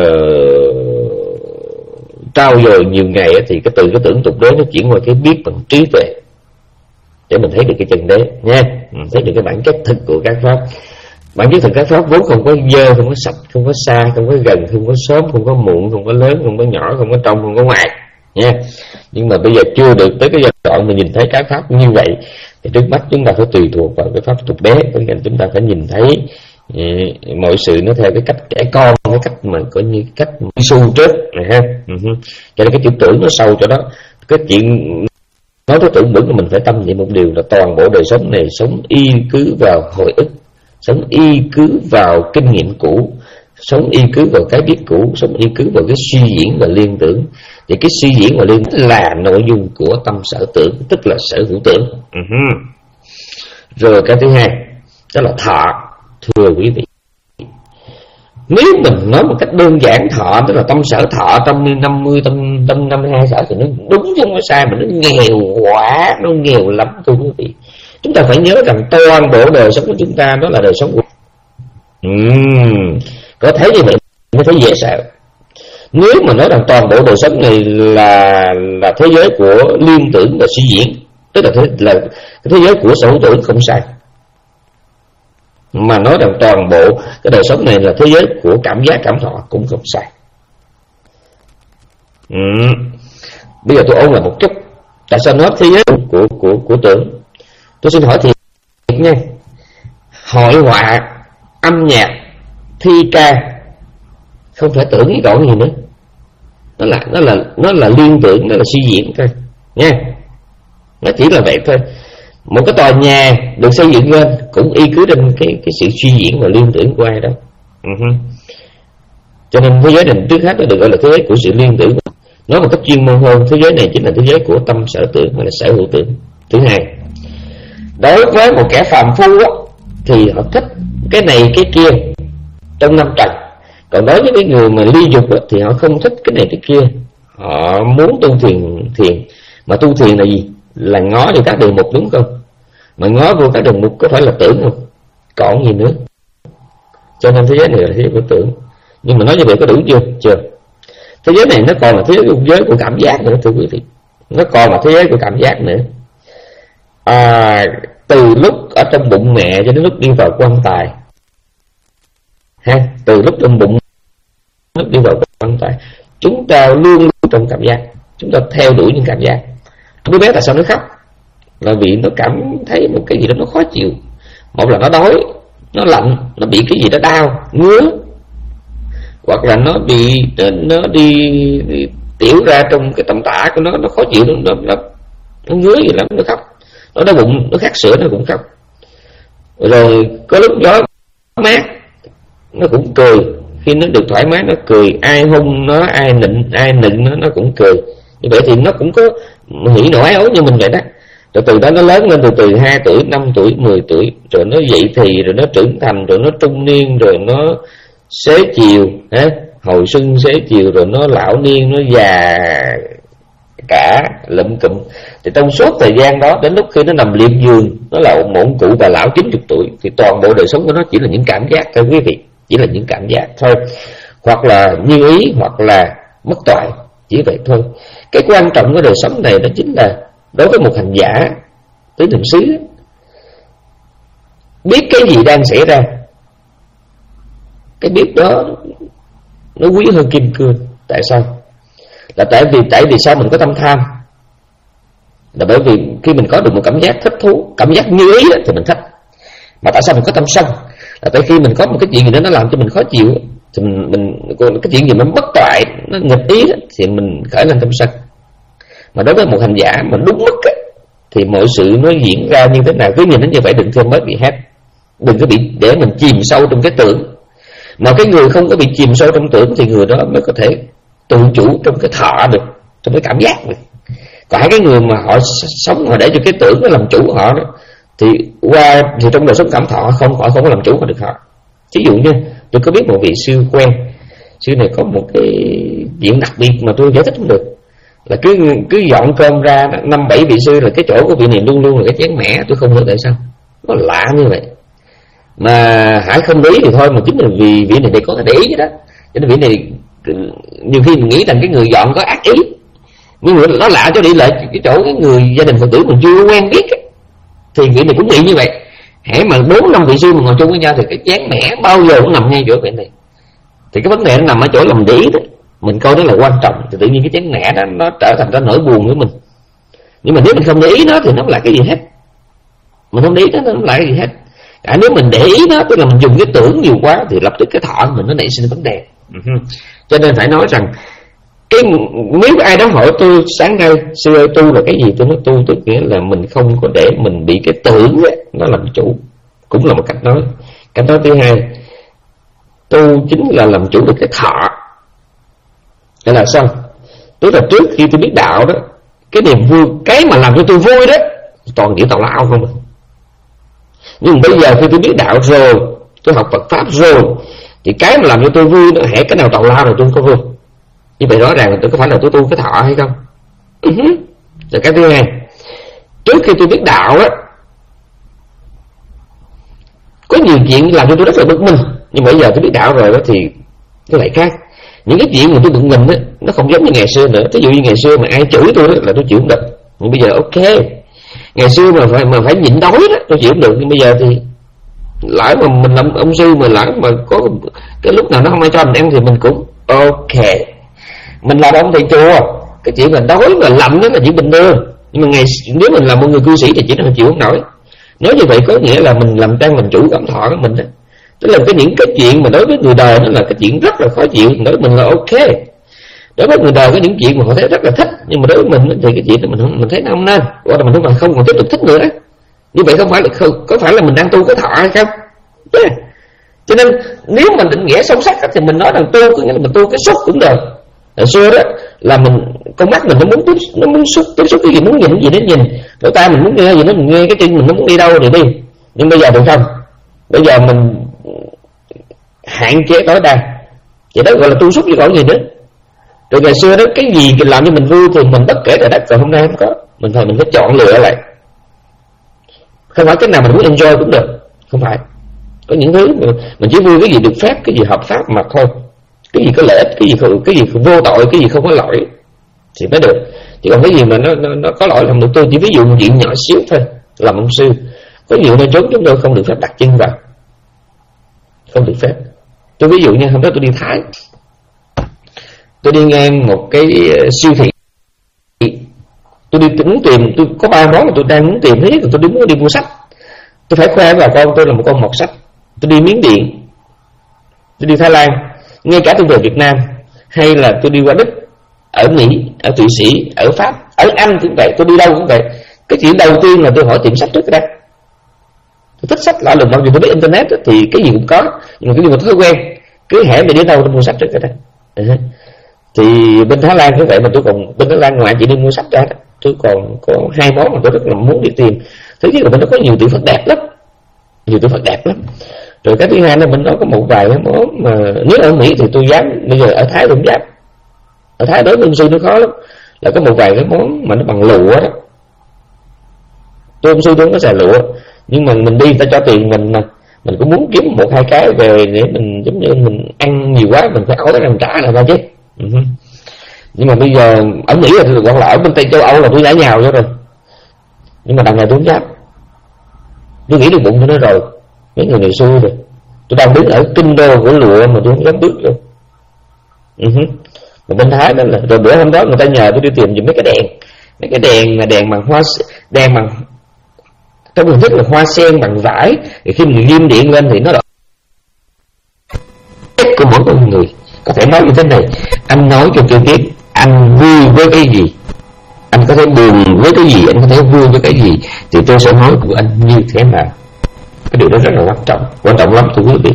uh, trao dồi nhiều ngày thì cái từ cái tưởng tục đế nó chuyển qua cái biết bằng trí tuệ, để mình thấy được cái chân đế nha, mình thấy được cái bản chất thực của các pháp. Bản chất thực các pháp vốn không có dơ, không có sạch, không có xa, không có gần, không có sớm, không có muộn, không có lớn, không có nhỏ, không có trong, không có ngoài nha. Nhưng mà bây giờ chưa được tới cái giai đoạn mình nhìn thấy các pháp như vậy, thì trước mắt chúng ta phải tùy thuộc vào cái pháp tục đế, có nghĩa là chúng ta phải nhìn thấy uh, mọi sự nó theo cái cách trẻ con, cái cách mà có như cách su trước này ha. Uh-huh. Cho nên cái chữ tưởng nó sâu cho đó. Cái chuyện nói tới tưởng vững là mình phải tâm niệm một điều là toàn bộ đời sống này sống y cứ vào hồi ức, sống y cứ vào kinh nghiệm cũ, sống y cứ vào cái biết cũ, sống y cứ vào cái suy diễn và liên tưởng. Thì cái suy diễn và liên tưởng là nội dung của tâm sở tưởng, tức là sở hữu tưởng. Uh-huh. Rồi cái thứ hai đó là thọ. Thưa quý vị, nếu mình nói một cách đơn giản, thọ tức là tâm sở thọ, tâm năm mươi, tâm tâm năm mươi hai sở, thì nó đúng chứ không có sai, mà nó nghèo quá, nó nghèo lắm thưa quý vị. Chúng ta phải nhớ rằng toàn bộ đời sống của chúng ta đó là đời sống của uhm, có thấy như vậy nó thấy dễ sợ. Nếu mà nói rằng toàn bộ đời sống này là là thế giới của liên tưởng và suy diễn, tức là thế, là cái thế giới của sở hữu tưởng, không sai. Mà nói rằng toàn bộ cái đời sống này là thế giới của cảm giác cảm thọ, cũng không sai. Ừ. Bây giờ tôi ôn lại một chút, tại sao nói thế giới của của của tưởng? Tôi xin hỏi thiệt nha, hội họa, âm nhạc, thi ca không phải tưởng với còn gì nữa, nó là nó là nó là liên tưởng, nó là suy diễn thôi nha. Nó chỉ là vậy thôi. Một cái tòa nhà được xây dựng lên cũng y cứ trên cái cái sự suy diễn và liên tưởng của ai đó. Uh-huh. Cho nên thế giới này trước hết nó được gọi là thế giới của sự liên tưởng. Nói một cách chuyên môn hơn, thế giới này chính là thế giới của tâm sở tưởng hay là sở hữu tưởng. Thứ hai, đối với một kẻ phàm phu đó, thì họ thích cái này cái kia trong năm trần. Còn đối với cái người mà ly dục đó, thì họ không thích cái này cái kia. Họ muốn tu thiền thiền mà tu thiền là gì? Là ngó vô các đường mục, đúng không? Mà ngó vô các đường mục có phải là tưởng không? Còn gì nữa? Cho nên thế giới này là thế giới của tưởng. Nhưng mà nói như vậy có đủ chưa? Chưa. Thế giới này nó còn là thế giới của cảm giác nữa thưa quý vị. Nó còn là thế giới của cảm giác nữa. À, từ lúc ở trong bụng mẹ cho đến lúc đi vào quan tài ha, từ lúc trong bụng lúc đi vào quan tài, chúng ta luôn luôn trong cảm giác, chúng ta theo đuổi những cảm giác. Đứa bé tại sao nó khóc? Là vì nó cảm thấy một cái gì đó nó khó chịu. Một là nó đói, nó lạnh, nó bị cái gì đó đau, ngứa, hoặc là nó bị nó đi, đi tiểu ra trong cái tầm tả của nó, nó khó chịu, nó, nó, nó ngứa gì lắm, nó khóc. Nó đau bụng, nó khát sữa nó cũng khóc. Rồi có lúc gió mát nó cũng cười. Khi nó được thoải mái nó cười, ai hung nó, ai nịnh, ai nịnh nó, nó cũng cười. Như vậy thì nó cũng có hỉ nộ ái ố như mình vậy đó. Rồi từ đó nó lớn lên, từ từ hai tuổi, năm tuổi, mười tuổi, rồi nó dậy thì, rồi nó trưởng thành, rồi nó trung niên, rồi nó xế chiều, ha? Hồi xuân xế chiều, rồi nó lão niên, nó già cả lụm cụm. Thì trong suốt thời gian đó, đến lúc khi nó nằm liệm giường, nó là một ông cụ bà lão chín mươi tuổi, thì toàn bộ đời sống của nó chỉ là những cảm giác thôi quý vị, chỉ là những cảm giác thôi, hoặc là như ý, hoặc là mất toại, chỉ vậy thôi. Cái quan trọng của đời sống này đó chính là đối với một hành giả tứ niệm xứ, biết cái gì đang xảy ra, cái biết đó nó quý hơn kim cương. Tại sao? Là tại vì tại vì sao mình có tâm tham? Là bởi vì khi mình có được một cảm giác thích thú, cảm giác như ý đó, thì mình thích. Mà tại sao mình có tâm sân? Là tại khi mình có một cái chuyện gì đó nó làm cho mình khó chịu, thì mình, mình cái chuyện gì nó bất toại, nó nghịch ý đó, thì mình khởi lên tâm sân. Mà đối với một hành giả mà đúng mức á, thì mọi sự nó diễn ra như thế nào cứ nhìn nó như vậy, đừng thêm mất gì hết, đừng có bị để mình chìm sâu trong cái tưởng. Mà cái người không có bị chìm sâu trong tưởng thì người đó mới có thể tự chủ trong cái thọ được, trong cái cảm giác được. Còn cái người mà họ sống họ để cho cái tưởng nó làm chủ họ đó, thì qua thì trong đời sống cảm thọ không họ không có làm chủ họ được họ. Ví dụ như tôi có biết một vị sư quen, sư này có một cái chuyện đặc biệt mà tôi giải thích không được, là cứ cứ dọn cơm ra năm bảy vị sư là cái chỗ của vị này luôn luôn là cái chén mẻ. Tôi không hiểu tại sao nó lạ như vậy, mà Hải không để ý thì thôi, mà chính là vì vị này để có thể để ý đó, cho nên vị này nhiều khi mình nghĩ rằng cái người dọn có ác ý, nhưng mà nó lạ cho đi lại cái chỗ cái người gia đình Phật tử mình chưa quen biết ấy, thì vị này cũng nghĩ như vậy. Hãy mà bốn năm vị sư mà ngồi chung với nhau thì cái chén mẻ bao giờ cũng nằm ngay chỗ vị này. Thì cái vấn đề nó nằm ở chỗ lòng để ý đó, mình coi đó là quan trọng, thì tự nhiên cái chén mẻ đó nó trở thành cái nỗi buồn của mình. Nhưng mà nếu mình không để ý nó thì nó không là cái gì hết, mình không để ý nó nó không là cái gì hết. Cả nếu mình để ý nó, tức là mình dùng cái tưởng nhiều quá, thì lập tức cái thọ mình nó nảy sinh vấn đề. Uh-huh. Cho nên phải nói rằng cái nếu ai đó hỏi tôi sáng nay sư ơi tu là cái gì, tôi nói tu tức nghĩa là mình không có để mình bị cái tưởng ấy, nó làm chủ, cũng là một cách nói. Cách nói thứ hai, tu chính là làm chủ được cái thọ. Thế là sao? Tức là trước khi tôi biết đạo đó, cái niềm vui, cái mà làm cho tôi vui đó toàn nghĩa tào lao không. Nhưng bây giờ khi tôi biết đạo rồi, tôi học Phật Pháp rồi, thì cái mà làm cho tôi vui nó hễ cái nào tào lao rồi tôi không có vui. Như vậy rõ ràng tôi có phải là tôi tu cái thọ hay không? Uh-huh. Rồi cái thứ hai, trước khi tôi biết đạo á, có nhiều chuyện làm cho tôi rất là bực mình, nhưng bây giờ tôi biết đạo rồi đó thì nó lại khác. Những cái chuyện mà tôi bực mình á, nó không giống như ngày xưa nữa. Ví dụ như ngày xưa mà ai chửi tôi đó là tôi chịu không được, nhưng bây giờ ok. Ngày xưa mà phải mà phải nhịn đói đó tôi chịu không được, nhưng bây giờ thì lỡ mà mình làm ông sư mà lỡ mà có cái lúc nào nó không ai cho mình ăn thì mình cũng ok. Mình làm ông thầy chùa, cái chuyện là đói và lạnh đó là chuyện bình thường. Nhưng mà ngày nếu mình là một người cư sĩ thì chỉ là mình chịu không nổi. Nói như vậy có nghĩa là mình làm trang mình chủ cảm thọ của mình đó. Tức là cái những cái chuyện mà đối với người đời nó là cái chuyện rất là khó chịu, đối với mình là ok. Đối với người đời có những chuyện mà họ thấy rất là thích, nhưng mà đối với mình thì cái chuyện đó mình không, mình thấy nó không nên, hoặc là mình không, không còn tiếp tục thích nữa. Như vậy không phải là không, có phải là mình đang tu cái thọ hay không? Yeah. Cho nên nếu mình định nghĩa sâu sắc thì mình nói rằng tu có nghĩa là mình tu cái xúc cũng được. Hồi xưa đó là mình con mắt mình nó muốn tiếp nó muốn xúc tiếp xúc cái gì, muốn nhìn cái gì nó nhìn, lỗ tai mình muốn nghe gì nó mình nghe, cái chân mình nó muốn đi đâu thì đi. Nhưng bây giờ được không? Bây giờ mình hạn chế tối đa, vậy đó gọi là tu xúc chứ còn gì nữa. Rồi ngày xưa đó cái gì làm cho mình vui thì mình bất kể trời đất, còn hôm nay không có, mình phải mình phải chọn lựa lại. Không phải cái nào mình muốn enjoy cũng được, không phải. Có những thứ mình, mình chỉ vui cái gì được phép, cái gì hợp pháp mà thôi. Cái gì có lợi ích, cái gì không, cái gì không vô tội, cái gì không có lỗi thì mới được. Chứ còn cái gì mà nó nó, nó có lỗi làm được. Tôi chỉ ví dụ một chuyện nhỏ xíu thôi, làm ông sư có nhiều nơi trốn chúng tôi không được phép đặt chân vào, không được phép. Tôi ví dụ như hôm đó tôi đi Thái, tôi đi ngang một cái siêu thị, tôi đi muốn tìm, tôi có ba món mà tôi đang muốn tìm. Thứ nhất là tôi đi muốn đi mua sách, tôi phải khoe với bà con tôi là một con mọt sách. Tôi đi Miến Điện, tôi đi Thái Lan, ngay cả tôi về Việt Nam, hay là tôi đi qua Đức, ở Mỹ, ở Thụy Sĩ, ở Pháp, ở Anh cũng vậy, tôi đi đâu cũng vậy. Cái chuyện đầu tiên là tôi hỏi tiệm sách trước cái đó. Tôi thích sách lạ lùng, mặc dù tôi biết internet đó, thì cái gì cũng có, nhưng mà cái gì mà thói quen cứ hễ mình đi đâu tôi mua sách trước cái đó. Uh-huh. Thì bên Thái Lan cũng vậy, mà tôi còn bên Thái Lan ngoài chỉ đi mua sách ra đó, tôi còn có hai món mà tôi rất là muốn đi tìm. Thứ nhất là bên đó có nhiều tiểu Phật đẹp lắm, nhiều tiểu Phật đẹp lắm. Rồi cái thứ hai là bên đó có một vài cái món mà nếu ở Mỹ thì tôi dám, bây giờ ở Thái tôi không dám. Ở Thái đối với ông sư nó khó lắm, là có một vài cái món mà nó bằng lụa đó. Tôi ông sư tôi không có xài lụa, nhưng mà mình đi ta cho tiền mình mà mình cũng muốn kiếm một hai cái về để mình giống như mình ăn nhiều quá mình phải ỏi ra mình trả lại ra chứ. Uh-huh. Nhưng mà bây giờ ở Mỹ là tôi còn là ở bên Tây châu Âu là tôi đã nhào cho rồi, nhưng mà đằng này tôi không dám. Tôi nghĩ được bụng tôi nói rồi, mấy người này xui rồi, tôi đang đứng ở kinh đô của lụa mà tôi không dám bước luôn. Uh-huh. Mà bên Thái đó là rồi bữa hôm đó người ta nhờ tôi đi tìm giùm mấy cái đèn, mấy cái đèn là đèn bằng hoa, đèn bằng trong hình thức là hoa sen bằng vải, thì khi mình ghim điện lên thì nó đỏ của mỗi con người. Có thể nói như thế này, anh nói cho tôi biết anh vui với cái gì, anh có thể buồn với cái gì, anh có thể vui với cái gì, thì tôi sẽ nói của anh như thế nào. Cái điều đó rất là quan trọng, quan trọng lắm thưa quý vị.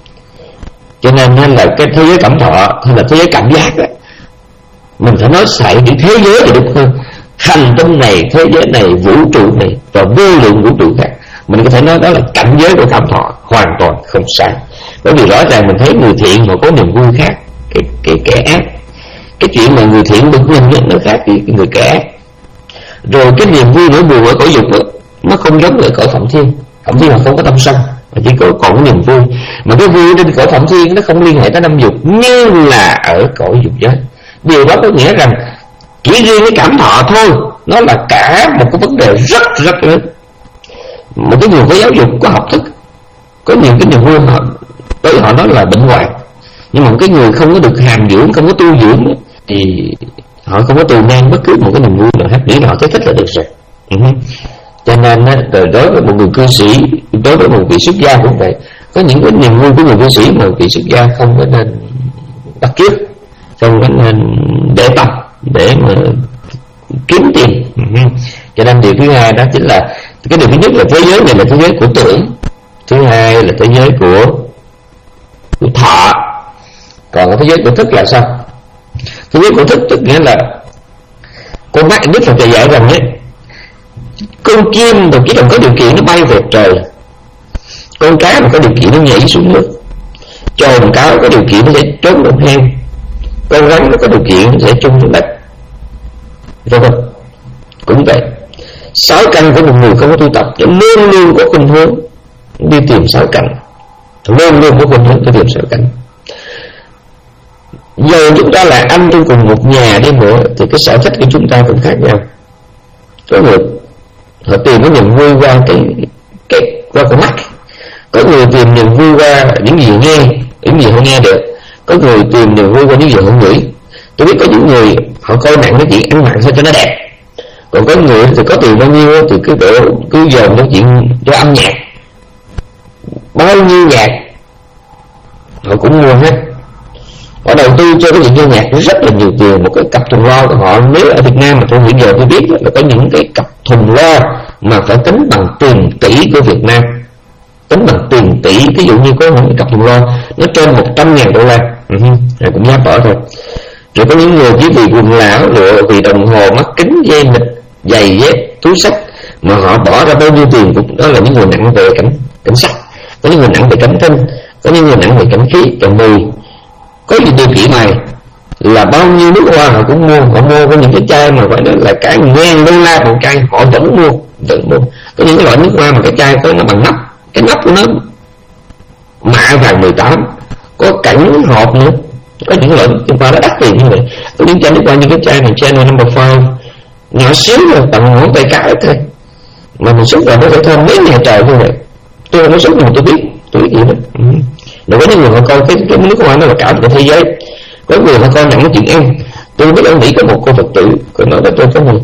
Cho nên là cái thế giới cảm thọ hay là thế giới cảm giác đó, mình phải nói xài cái thế giới thì đúng hơn. Hành tinh này, thế giới này, vũ trụ này và vô lượng vũ trụ khác, mình có thể nói đó là cảnh giới của cảm thọ, hoàn toàn không sai. Bởi vì rõ ràng mình thấy người thiện mà có niềm vui khác cái cái kẻ ác. Cái chuyện mà người thiện bực mình nó khác với người kẻ ác. Rồi cái niềm vui nỗi buồn ở cõi dục đó, nó không giống ở cõi Phạm Thiên. Phạm Thiên là không có tâm sân, mà chỉ có còn có niềm vui. Mà cái vui trên cõi Phạm Thiên nó không liên hệ tới năm dục như là ở cõi dục giới. Điều đó có nghĩa rằng chỉ riêng cái cảm thọ thôi, nó là cả một cái vấn đề rất rất lớn. Một cái người có giáo dục, có học thức, có nhiều cái niềm vui họ đối họ nói là bệnh hoạn. Nhưng mà một cái người không có được hàm dưỡng, không có tu dưỡng thì họ không có tù nan bất cứ một cái niềm vui nào hết, miễn họ thấy thích là được rồi. Uh-huh. Cho nên rồi đối với một người cư sĩ, đối với một vị xuất gia cũng vậy, có những cái niềm vui của người cư sĩ mà vị xuất gia không có nên bắt chước, không có nên để tâm để mà kiếm tiền. Uh-huh. Cho nên điều thứ hai đó chính là cái điều thứ nhất là thế giới này là thế giới của tưởng, thứ hai là thế giới của, của thọ. Còn thế giới của thức là sao? Thế giới của thức tức nghĩa là con mắt Đức Phật dạy rằng ấy, con chim đồng chí đồng có điều kiện nó bay về trời, con cá mà có điều kiện nó nhảy xuống nước, trồn cáo có điều kiện nó sẽ trốn trong hang, con rắn nó có điều kiện nó sẽ chung xuống đất, đúng không? Cũng vậy, sáu căn của một người không có tu tập thì luôn luôn có khuynh hướng đi tìm sáu căn, luôn luôn có khuynh hướng đi tìm sáu căn. Giờ chúng ta là anh trong cùng một nhà đi nữa thì cái sở thích của chúng ta cũng khác nhau. Có người họ tìm cái niềm vui qua cái cái qua con mắt, có người tìm niềm vui qua những gì nghe, những gì họ nghe được, có người tìm niềm vui qua những gì họ ngửi. Tôi biết có những người họ coi nặng cái chuyện ăn mặc sao cho nó đẹp, còn có người thì có tiền bao nhiêu thì cứ đổ cứ dồn cái chuyện cho âm nhạc, bao nhiêu nhạc họ cũng mua hết. Họ đầu tư cho cái chuyện nghe nhạc rất là nhiều tiền. Một cái cặp thùng loa của họ, nếu ở Việt Nam mà tôi hiện giờ tôi biết là có những cái cặp thùng loa mà phải tính bằng tiền tỷ của Việt Nam, tính bằng tiền tỷ. Ví dụ như có những cặp thùng loa nó trên một trăm ngàn đô la, uh-huh. Rồi cũng dám bỏ thôi. Rồi có những người chỉ vì quần lão, rồi vì đồng hồ, mắt kính, dây nịt, giày dép, túi sách mà họ bỏ ra bao nhiêu tiền cũng đó là những người nặng về cảnh cảnh sắc, có những người nặng về cảnh tinh, có những người nặng về cảnh khí, cảnh mùi. Có những điều kiện này là bao nhiêu nước hoa họ cũng mua, họ mua có những cái chai mà phải nói là cả ngàn đô la một chai họ vẫn mua, vẫn mua. Có những cái loại nước hoa mà cái chai có nó bằng nắp, cái nắp của nó mạ vàng mười tám, có cảnh hộp nữa. Có những loại nước hoa nó đắt tiền như vậy. Có những chai nước hoa như cái chai này, chai này number five, nhỏ xíu rồi, tầm ngón tay cái thôi, mà mình xúc vào nó phải thơm mấy ngày trời như vậy. Tôi không có xúc mà tôi biết, tôi biết gì đó. Ừ. Rồi có những người họ coi cái, cái nước hoa nó là cả một thế giới. Có người họ coi nặng cái chuyện ăn. Tôi biết ở Mỹ có một cô Phật tử, cô nói với tôi có người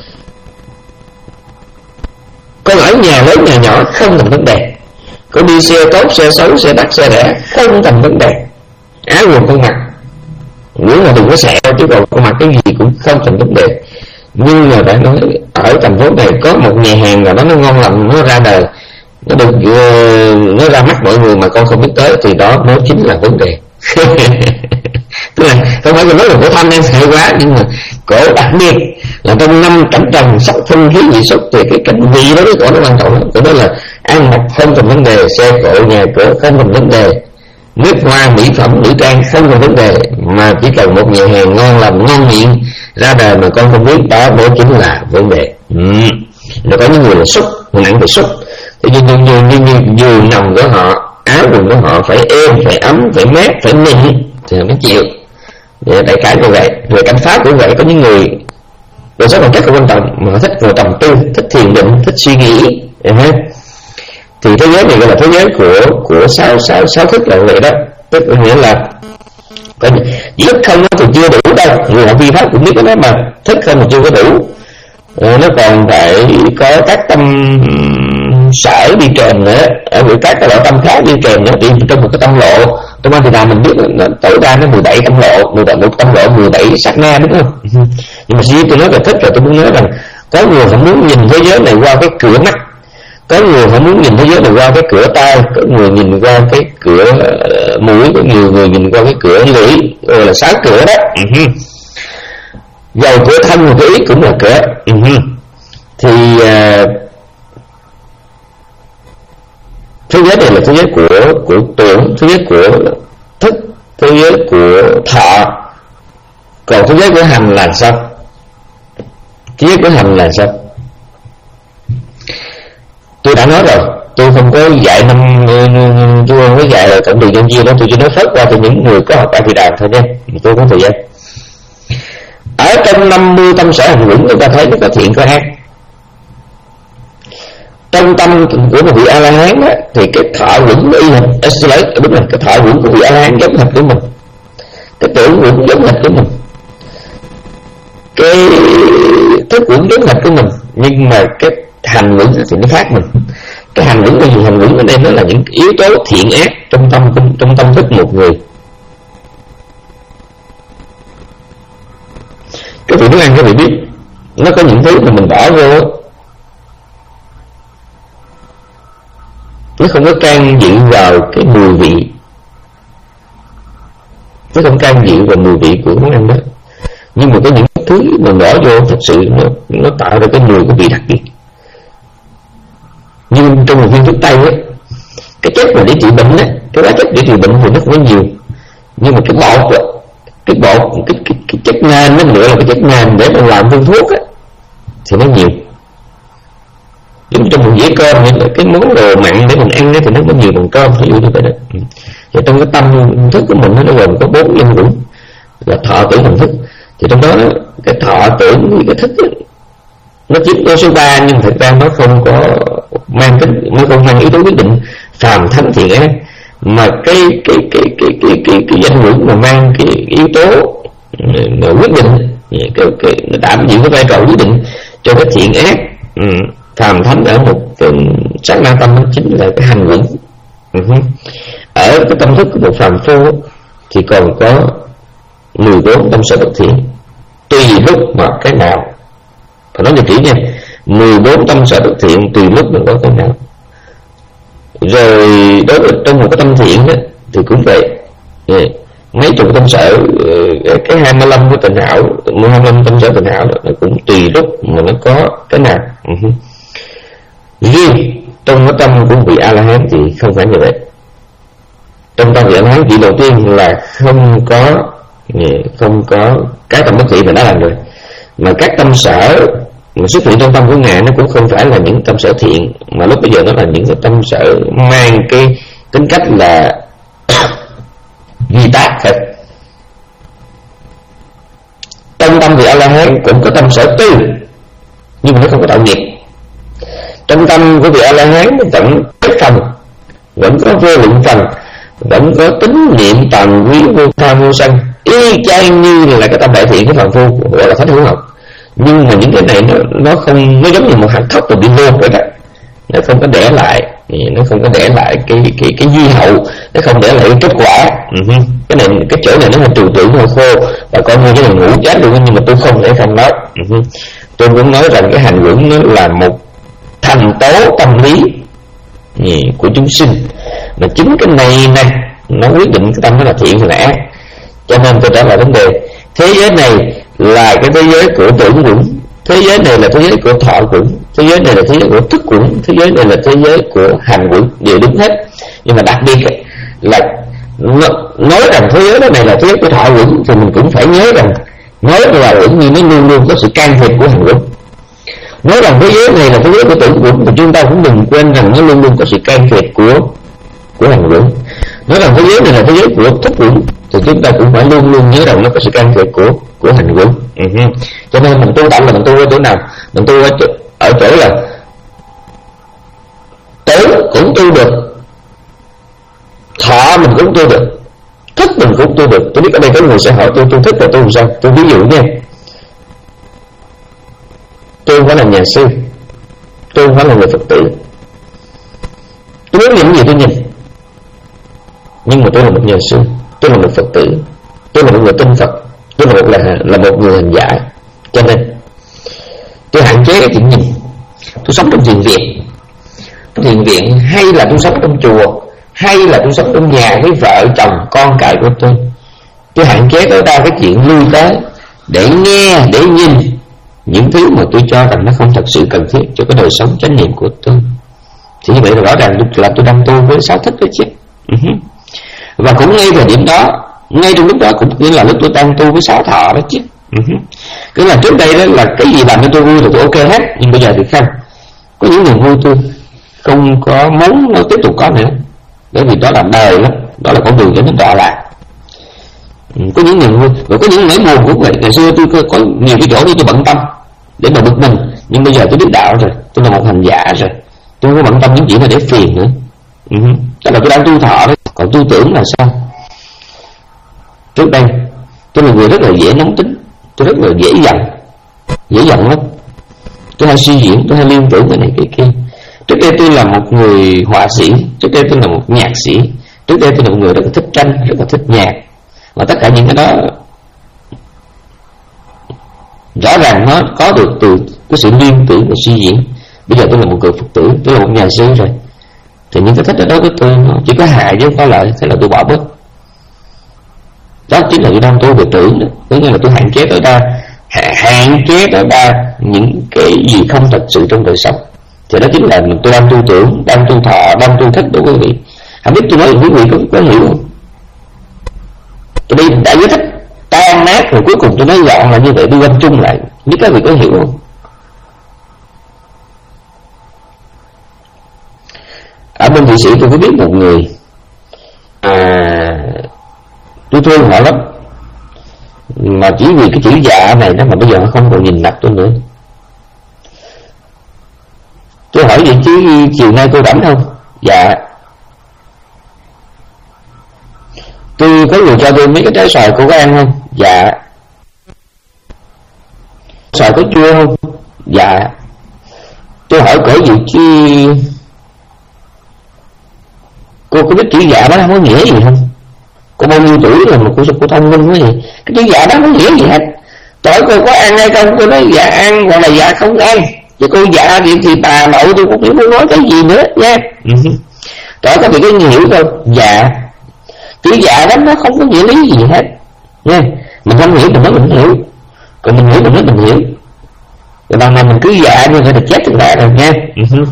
con ở nhà lớn nhà nhỏ không thành vấn đề, có đi xe tốt xe xấu xe đắt xe rẻ không thành vấn đề, áo quần con mặc nếu mà đừng có sẹo chứ còn con mặc cái gì cũng không thành vấn đề. Nhưng mà đã nói ở thành phố này có một nhà hàng nào đó nó ngon lành nó ra đời, nó được uh, nó ra mắt mọi người mà con không biết tới, thì đó mới chính là vấn đề. Tức là không phải là nói là cổ thanh em hay quá, nhưng mà cổ đặc biệt là trong năm cảnh trần sắc phong khí vị xuất thì cái cảnh vị đó cái cổ nó quan trọng lắm. Cổ đó là ăn mặc không thành vấn đề, xe cộ nhà cửa không thành vấn đề, nước hoa mỹ phẩm nữ trang không thành vấn đề, mà chỉ cần một nhà hàng ngon lành ngon miệng ra đời mà con không biết, đó mới chính là vấn đề. Ừ. Rồi có những người là xúc, nặng về xúc, thì như như như như, như giường nằm của họ, áo quần của họ phải êm, phải ấm, phải mát, phải mịn thì mới chịu. Đại khái như vậy. Về cảnh pháp cũng vậy, có những người rồi rất là rất là quan trọng mà họ thích ngồi trầm tư, thích thiền định, thích suy nghĩ, thì thế giới này gọi là thế giới của của sáu sáu sáu thức là vậy đó. Tức là nghĩa là có thức không thì chưa đủ đâu, người học vi pháp cũng biết cái đó mà, thức không thì chưa có đủ, nó còn phải có các tâm sở đi kèm nữa, ở với các cái loại tâm khác đi kèm nữa. Thì trong một cái tâm lộ, trong Anh thì là mình biết là tối đa nó mười bảy tâm lộ, mười bảy một tâm lộ, mười bảy sát na, đúng không? Nhưng mà khi tôi nói về thích là tôi muốn nói rằng có người họ muốn nhìn thế giới này qua cái cửa mắt, có người họ muốn nhìn thế giới này qua cái cửa tai, có người nhìn qua cái cửa uh, mũi, có nhiều người nhìn qua cái cửa lưỡi, rồi là sáu cửa đó. Uh-huh. Dầu cửa thân một cái ý cũng là cửa. Uh-huh. Thì uh, thế giới này là thế giới của của tưởng, thế giới của thức, thế giới của thọ. Còn thế giới của hành là sao? Thế giới của hành là sao? Tôi đã nói rồi, tôi không có dạy năm, tôi không có dạy là cộng đường nhân duyên đó, tôi chỉ nói phớt qua cho những người có học A Di Đà thôi nha, tôi có thời gian. Ở trong năm mươi tâm sở hành vững, chúng ta thấy nó có thiện có ác. Trong tâm của một vị A La Hán á, thì cái thọ vững y hệt, xin lỗi, đúng rồi, cái thọ vững của vị A La Hán giống hệt của mình, cái tưởng vững giống hệt của mình, cái thức vững giống hệt của mình, nhưng mà cái hành vững thì nó khác mình. Cái hành vững cái gì? Hành vững ở đây nó là những yếu tố thiện ác trong tâm trong tâm thức một người. Cái vị nấu ăn các vị biết, nó có những thứ mà mình bỏ vô, nó không có can dự vào cái mùi vị, nó không can dự vào mùi vị của món ăn đó, nhưng mà có những thứ mà bỏ vô thật sự nó nó tạo ra cái mùi của vị đặc biệt. Nhưng trong một viên thuốc tây ấy, cái chất mà để trị bệnh á, cái hóa chất để trị bệnh thì nó không có nhiều, nhưng mà cái bột á, cái bột cái, cái, cái chất nền nó nữa là cái chất nền để mà làm viên thuốc á thì nó nhiều. Nhưng trong một dĩa cơm hay là cái món đồ mặn để mình ăn ấy, thì nó có nhiều bằng cơm, ví dụ như vậy đó. Và trong cái tâm thức của mình nó gồm có bốn nhân vững là thọ tưởng hành thức. Thì trong đó cái thọ tưởng với cái thức ấy, nó chiếm có số ba, nhưng thực ra nó không có mang tính, nó không mang yếu tố quyết định phàm thánh thiện ác, mà cái cái cái cái cái cái cái danh ngữ mà mang cái yếu tố quyết định, cái cái nó đảm nhiệm cái vai trò quyết định cho cái thiện ác phàm thánh ở một cái sát na tâm, nó chính là cái hành ngữ. Ở cái tâm thức của một phàm phu thì còn có mười bốn tâm sở bất thiện, tùy lúc mà cái nào, phải nói cho kỹ nha, mười bốn tâm sở bất thiện tùy lúc mình có cái nào. Rồi đối với trong một cái tâm thiện đó, thì cũng vậy, mấy chục tâm sở, cái hai mươi lăm của tình hảo, hai mươi lăm tâm sở tình hảo đó, nó cũng tùy lúc mà nó có cái nào. Uh-huh. Riêng trong cái tâm của vị A La Hán thì không phải như vậy. Trong tâm vị A La Hán vị đầu tiên là không có không có cái tâm bất thiện mà đã làm rồi, mà các tâm sở mà xuất hiện trong tâm của ngài nó cũng không phải là những tâm sở thiện, mà lúc bây giờ nó là những cái tâm sở mang cái tính cách là duy tác thật. Trong tâm vị A La Hán cũng có tâm sở tư, nhưng mà nó không có tạo nghiệp. Trong tâm của vị A La Hán vẫn có phần, vẫn có vô lượng phần, vẫn có tín niệm tầm quý vô tham vô sân, y chang như là cái tâm đại thiện của phàm phu gọi là thánh hữu học. Nhưng mà những cái này nó nó không, nó giống như một hạt thóc mà bị vô vậy đó, nó không có để lại, nó không có để lại cái cái cái duy hậu, nó không để lại cái kết quả. Uh-huh. Cái này cái chỗ này nó hơi trừu tượng, hơi khô, và coi như cái này ngủ chết luôn, nhưng mà tôi không thể không nói. Uh-huh. Tôi muốn nói rằng cái hành vững nó là một thành tố tâm lý, của chúng sinh. Mà chính cái này nè nó quyết định cái tâm nó là thiện hay là ác. Cho nên tôi trả lời vấn đề, thế giới này là cái thế giới của tưởng quẩn, thế giới này là thế giới của thọ quẩn, thế giới này là thế giới của thức quẩn, thế giới này là thế giới của hành quẩn, đều đúng hết. Nhưng mà đặc biệt là nói rằng thế giới này là thế giới của thọ quẩn thì mình cũng phải nhớ rằng nói là quẩn nhưng nó luôn luôn có sự can thiệp của hành quẩn. Nói rằng thế giới này là thế giới của tưởng quẩn thì chúng ta cũng đừng quên rằng nó luôn luôn có sự can thiệp của của hành quẩn. Nói rằng thế giới này là thế giới của thức quẩn thì chúng ta cũng phải luôn luôn nhớ rằng nó có sự can thiệp của của hành quẩn. Uh-huh. Cho nên mình tu tập là mình tu ở chỗ nào? Mình tu ở chỗ, ở chỗ là tưởng cũng tu được, thọ mình cũng tu được, thức mình cũng tu được. Tôi biết ở đây có người sẽ hỏi tôi tu thức là tu sao? Tôi ví dụ nha, tôi không phải là nhà sư, tôi không phải là người Phật tử, tôi muốn nhìn những gì tôi nhìn, nhưng mà tôi là một nhà sư, tôi là một Phật tử, tôi là một người tin Phật, tôi là một là, là một người hành giả. Cho nên tôi hạn chế cái chuyện nhìn. Tôi sống trong thiền viện, thiền viện hay là tôi sống trong chùa, hay là tôi sống trong nhà với vợ chồng con cái của tôi, tôi hạn chế tối đa cái chuyện lui tới để nghe, để nhìn những thứ mà tôi cho rằng nó không thật sự cần thiết cho cái đời sống chánh niệm của tôi. Thì như vậy là rõ ràng là tôi đang tu với sáu thức đó chứ. Uh-huh. Và cũng ngay thời điểm đó, ngay trong lúc đó cũng nghĩa là lúc tôi đang tu với sáu thọ đó chứ. Uh-huh. Cứ là trước đây đó là cái gì làm cho tôi vui thì tôi ok hết, nhưng bây giờ thì không. Có những niềm vui tôi không có muốn nó tiếp tục có nữa, bởi vì đó là đời lắm, đó là con đường cho nó đọa lạc. Ừ, có những niềm vui và có những nỗi buồn cũng vậy. Ngày xưa tôi có, có nhiều cái chỗ đi tôi bận tâm để mà bực mình, nhưng bây giờ tôi biết đạo rồi, tôi là một hành giả rồi, tôi không có bận tâm những chuyện này để phiền nữa. Ừ. Đó là tôi đang tu thọ đấy. Còn tu tưởng là sao? Trước đây tôi là người rất là dễ nóng tính, tôi rất là dễ giận, dễ giận lắm. Tôi hay suy diễn, tôi hay liên tưởng cái này cái kia. Trước đây tôi là một người họa sĩ, trước đây tôi là một nhạc sĩ, trước đây tôi là một người rất là thích tranh, rất là thích nhạc. Và tất cả những cái đó rõ ràng nó có được từ cái sự liên tưởng và suy diễn. Bây giờ tôi là một người Phật tử, tôi là một nhà sư rồi, thì những cái thích đó đối với tôi nó chỉ có hại chứ không có lợi, thế là tôi bỏ bớt. Đó chính là tôi đang tu về tưởng đó. Tức là tôi hạn chế tối đa, hạn chế tối đa những cái gì không thật sự trong đời sống. Thì đó chính là tôi đang tu tưởng, đang tu thọ, đang tu thích đó quý vị. Không biết tôi nói quý vị có, có hiểu không? Tôi đi đã giải thích tan nát rồi cuối cùng tôi nói gọn là như vậy, tôi gom chung lại. Biết các vị có hiểu không? Ở bên Thụy Sĩ tôi có biết một người, à, tôi thương họ lắm, mà chỉ vì cái chữ dạ này đó mà bây giờ nó không còn nhìn mặt tôi nữa. Tôi hỏi vậy chứ chiều nay cô rảnh không? Dạ. Tôi có người cho tôi mấy cái trái xoài, cô có ăn không? Dạ. Xoài có chua không? Dạ. Tôi hỏi cỡ gì chứ cô có biết chữ dạ đó không có nghĩa gì không? Cô bao nhiêu tuổi rồi mà cô sao cô thông minh quá vậy? Cái chữ dạ đó không có nghĩa gì hết. Tôi hỏi cô có ăn hay không? Cô nói dạ ăn, hoặc là dạ không ăn. Và cô dạ thì, thì bà nội tôi cũng không nói cái gì nữa nha. Tôi hỏi có bị cái hiểu không? Dạ. Chữ dạ đó nó không có nghĩa lý gì hết nha. Mình không hiểu mình nói mình hiểu, còn mình hiểu mình nói mình hiểu. Rồi bằng này mình cứ dạ như vậy là chết được lại rồi nha.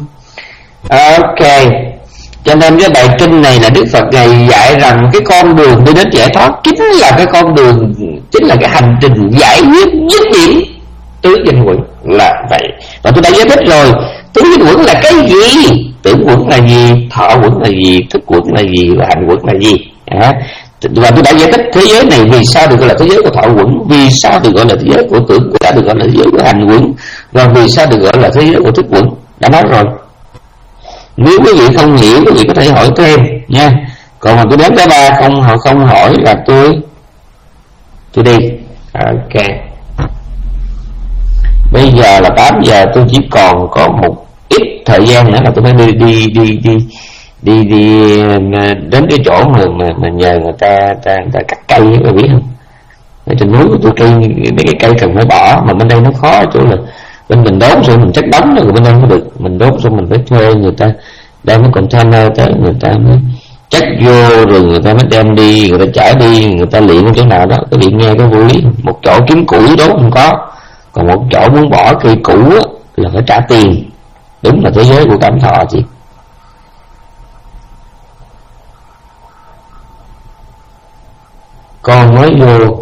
Ok. Cho nên cái bài kinh này là Đức Phật Ngài dạy rằng cái con đường đi đến giải thoát chính là cái con đường, chính là cái hành trình giải quyết dứt điểm tứ danh quẩn là vậy. Và tôi đã giải thích rồi, tứ danh quẩn là cái gì? Tưởng quẩn là gì? Thọ quẩn là gì? Thức quẩn là gì? Và hành quẩn là gì? À, và tôi đã giải thích thế giới này vì sao được gọi là thế giới của thọ quẩn, vì sao được gọi là thế giới của tưởng quẩn, đã được gọi là thế giới của hành quẩn, và vì sao được gọi là thế giới của thức quẩn. Đã nói rồi. Nếu quý vị không hiểu, quý vị có thể hỏi thêm nha. Còn mà tôi đến tới ba không họ không hỏi là tôi tôi đi. Ok. Bây giờ là tám giờ, tôi chỉ còn có một ít thời gian nữa là tôi phải đi đi đi đi đi đi đến cái chỗ mà mà, mà nhờ người ta, ta, ta cắt cây, các biết không? Ở trên núi của tôi cây, mấy cái cây cần phải bỏ, mà bên đây nó khó ở chỗ là bên mình đốn rồi mình chất đóng rồi bên đây không được, mình đốt rồi mình phải thuê người ta đem cái container tới, người ta mới chất vô, rồi người ta mới đem đi, người ta chở đi, người ta luyện ở chỗ nào đó. Cái vị nghe cái vô lý. Một chỗ kiếm củi đốt không có, còn một chỗ muốn bỏ cây cũ là phải trả tiền. Đúng là thế giới của Cảm Thọ chị. Con nói vô,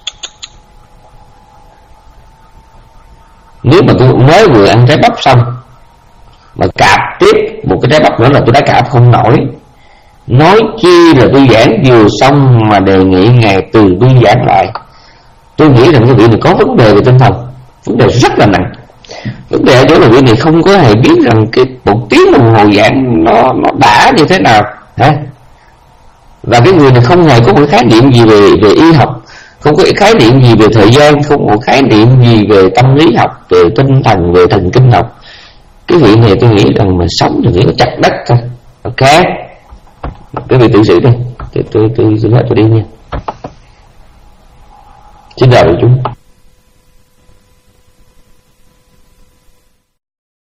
nếu mà tôi mới vừa ăn trái bắp xong mà cạp tiếp một cái trái bắp nữa là tôi đã cạp không nổi. Nói chi là tôi giảng vừa xong mà đề nghị ngài từ bi giảng lại. Tôi nghĩ rằng cái vị này có vấn đề về tinh thần, vấn đề rất là nặng. Vấn đề ở chỗ là vị này không có hề biết rằng cái một tiếng đồng hồ giảng nó nó đã như thế nào, hả? Và cái người này không hề có một khái niệm gì về về y học, không có khái niệm gì về thời gian, không có khái niệm gì về tâm lý học, về tinh thần, về thần kinh học. Cái vị này tôi nghĩ rằng mà sống thì chỉ có chặt đất thôi. Ok, cái vị tự xử đi. Tôi tôi tôi tôi, tôi đi nha. Xin chào chúng.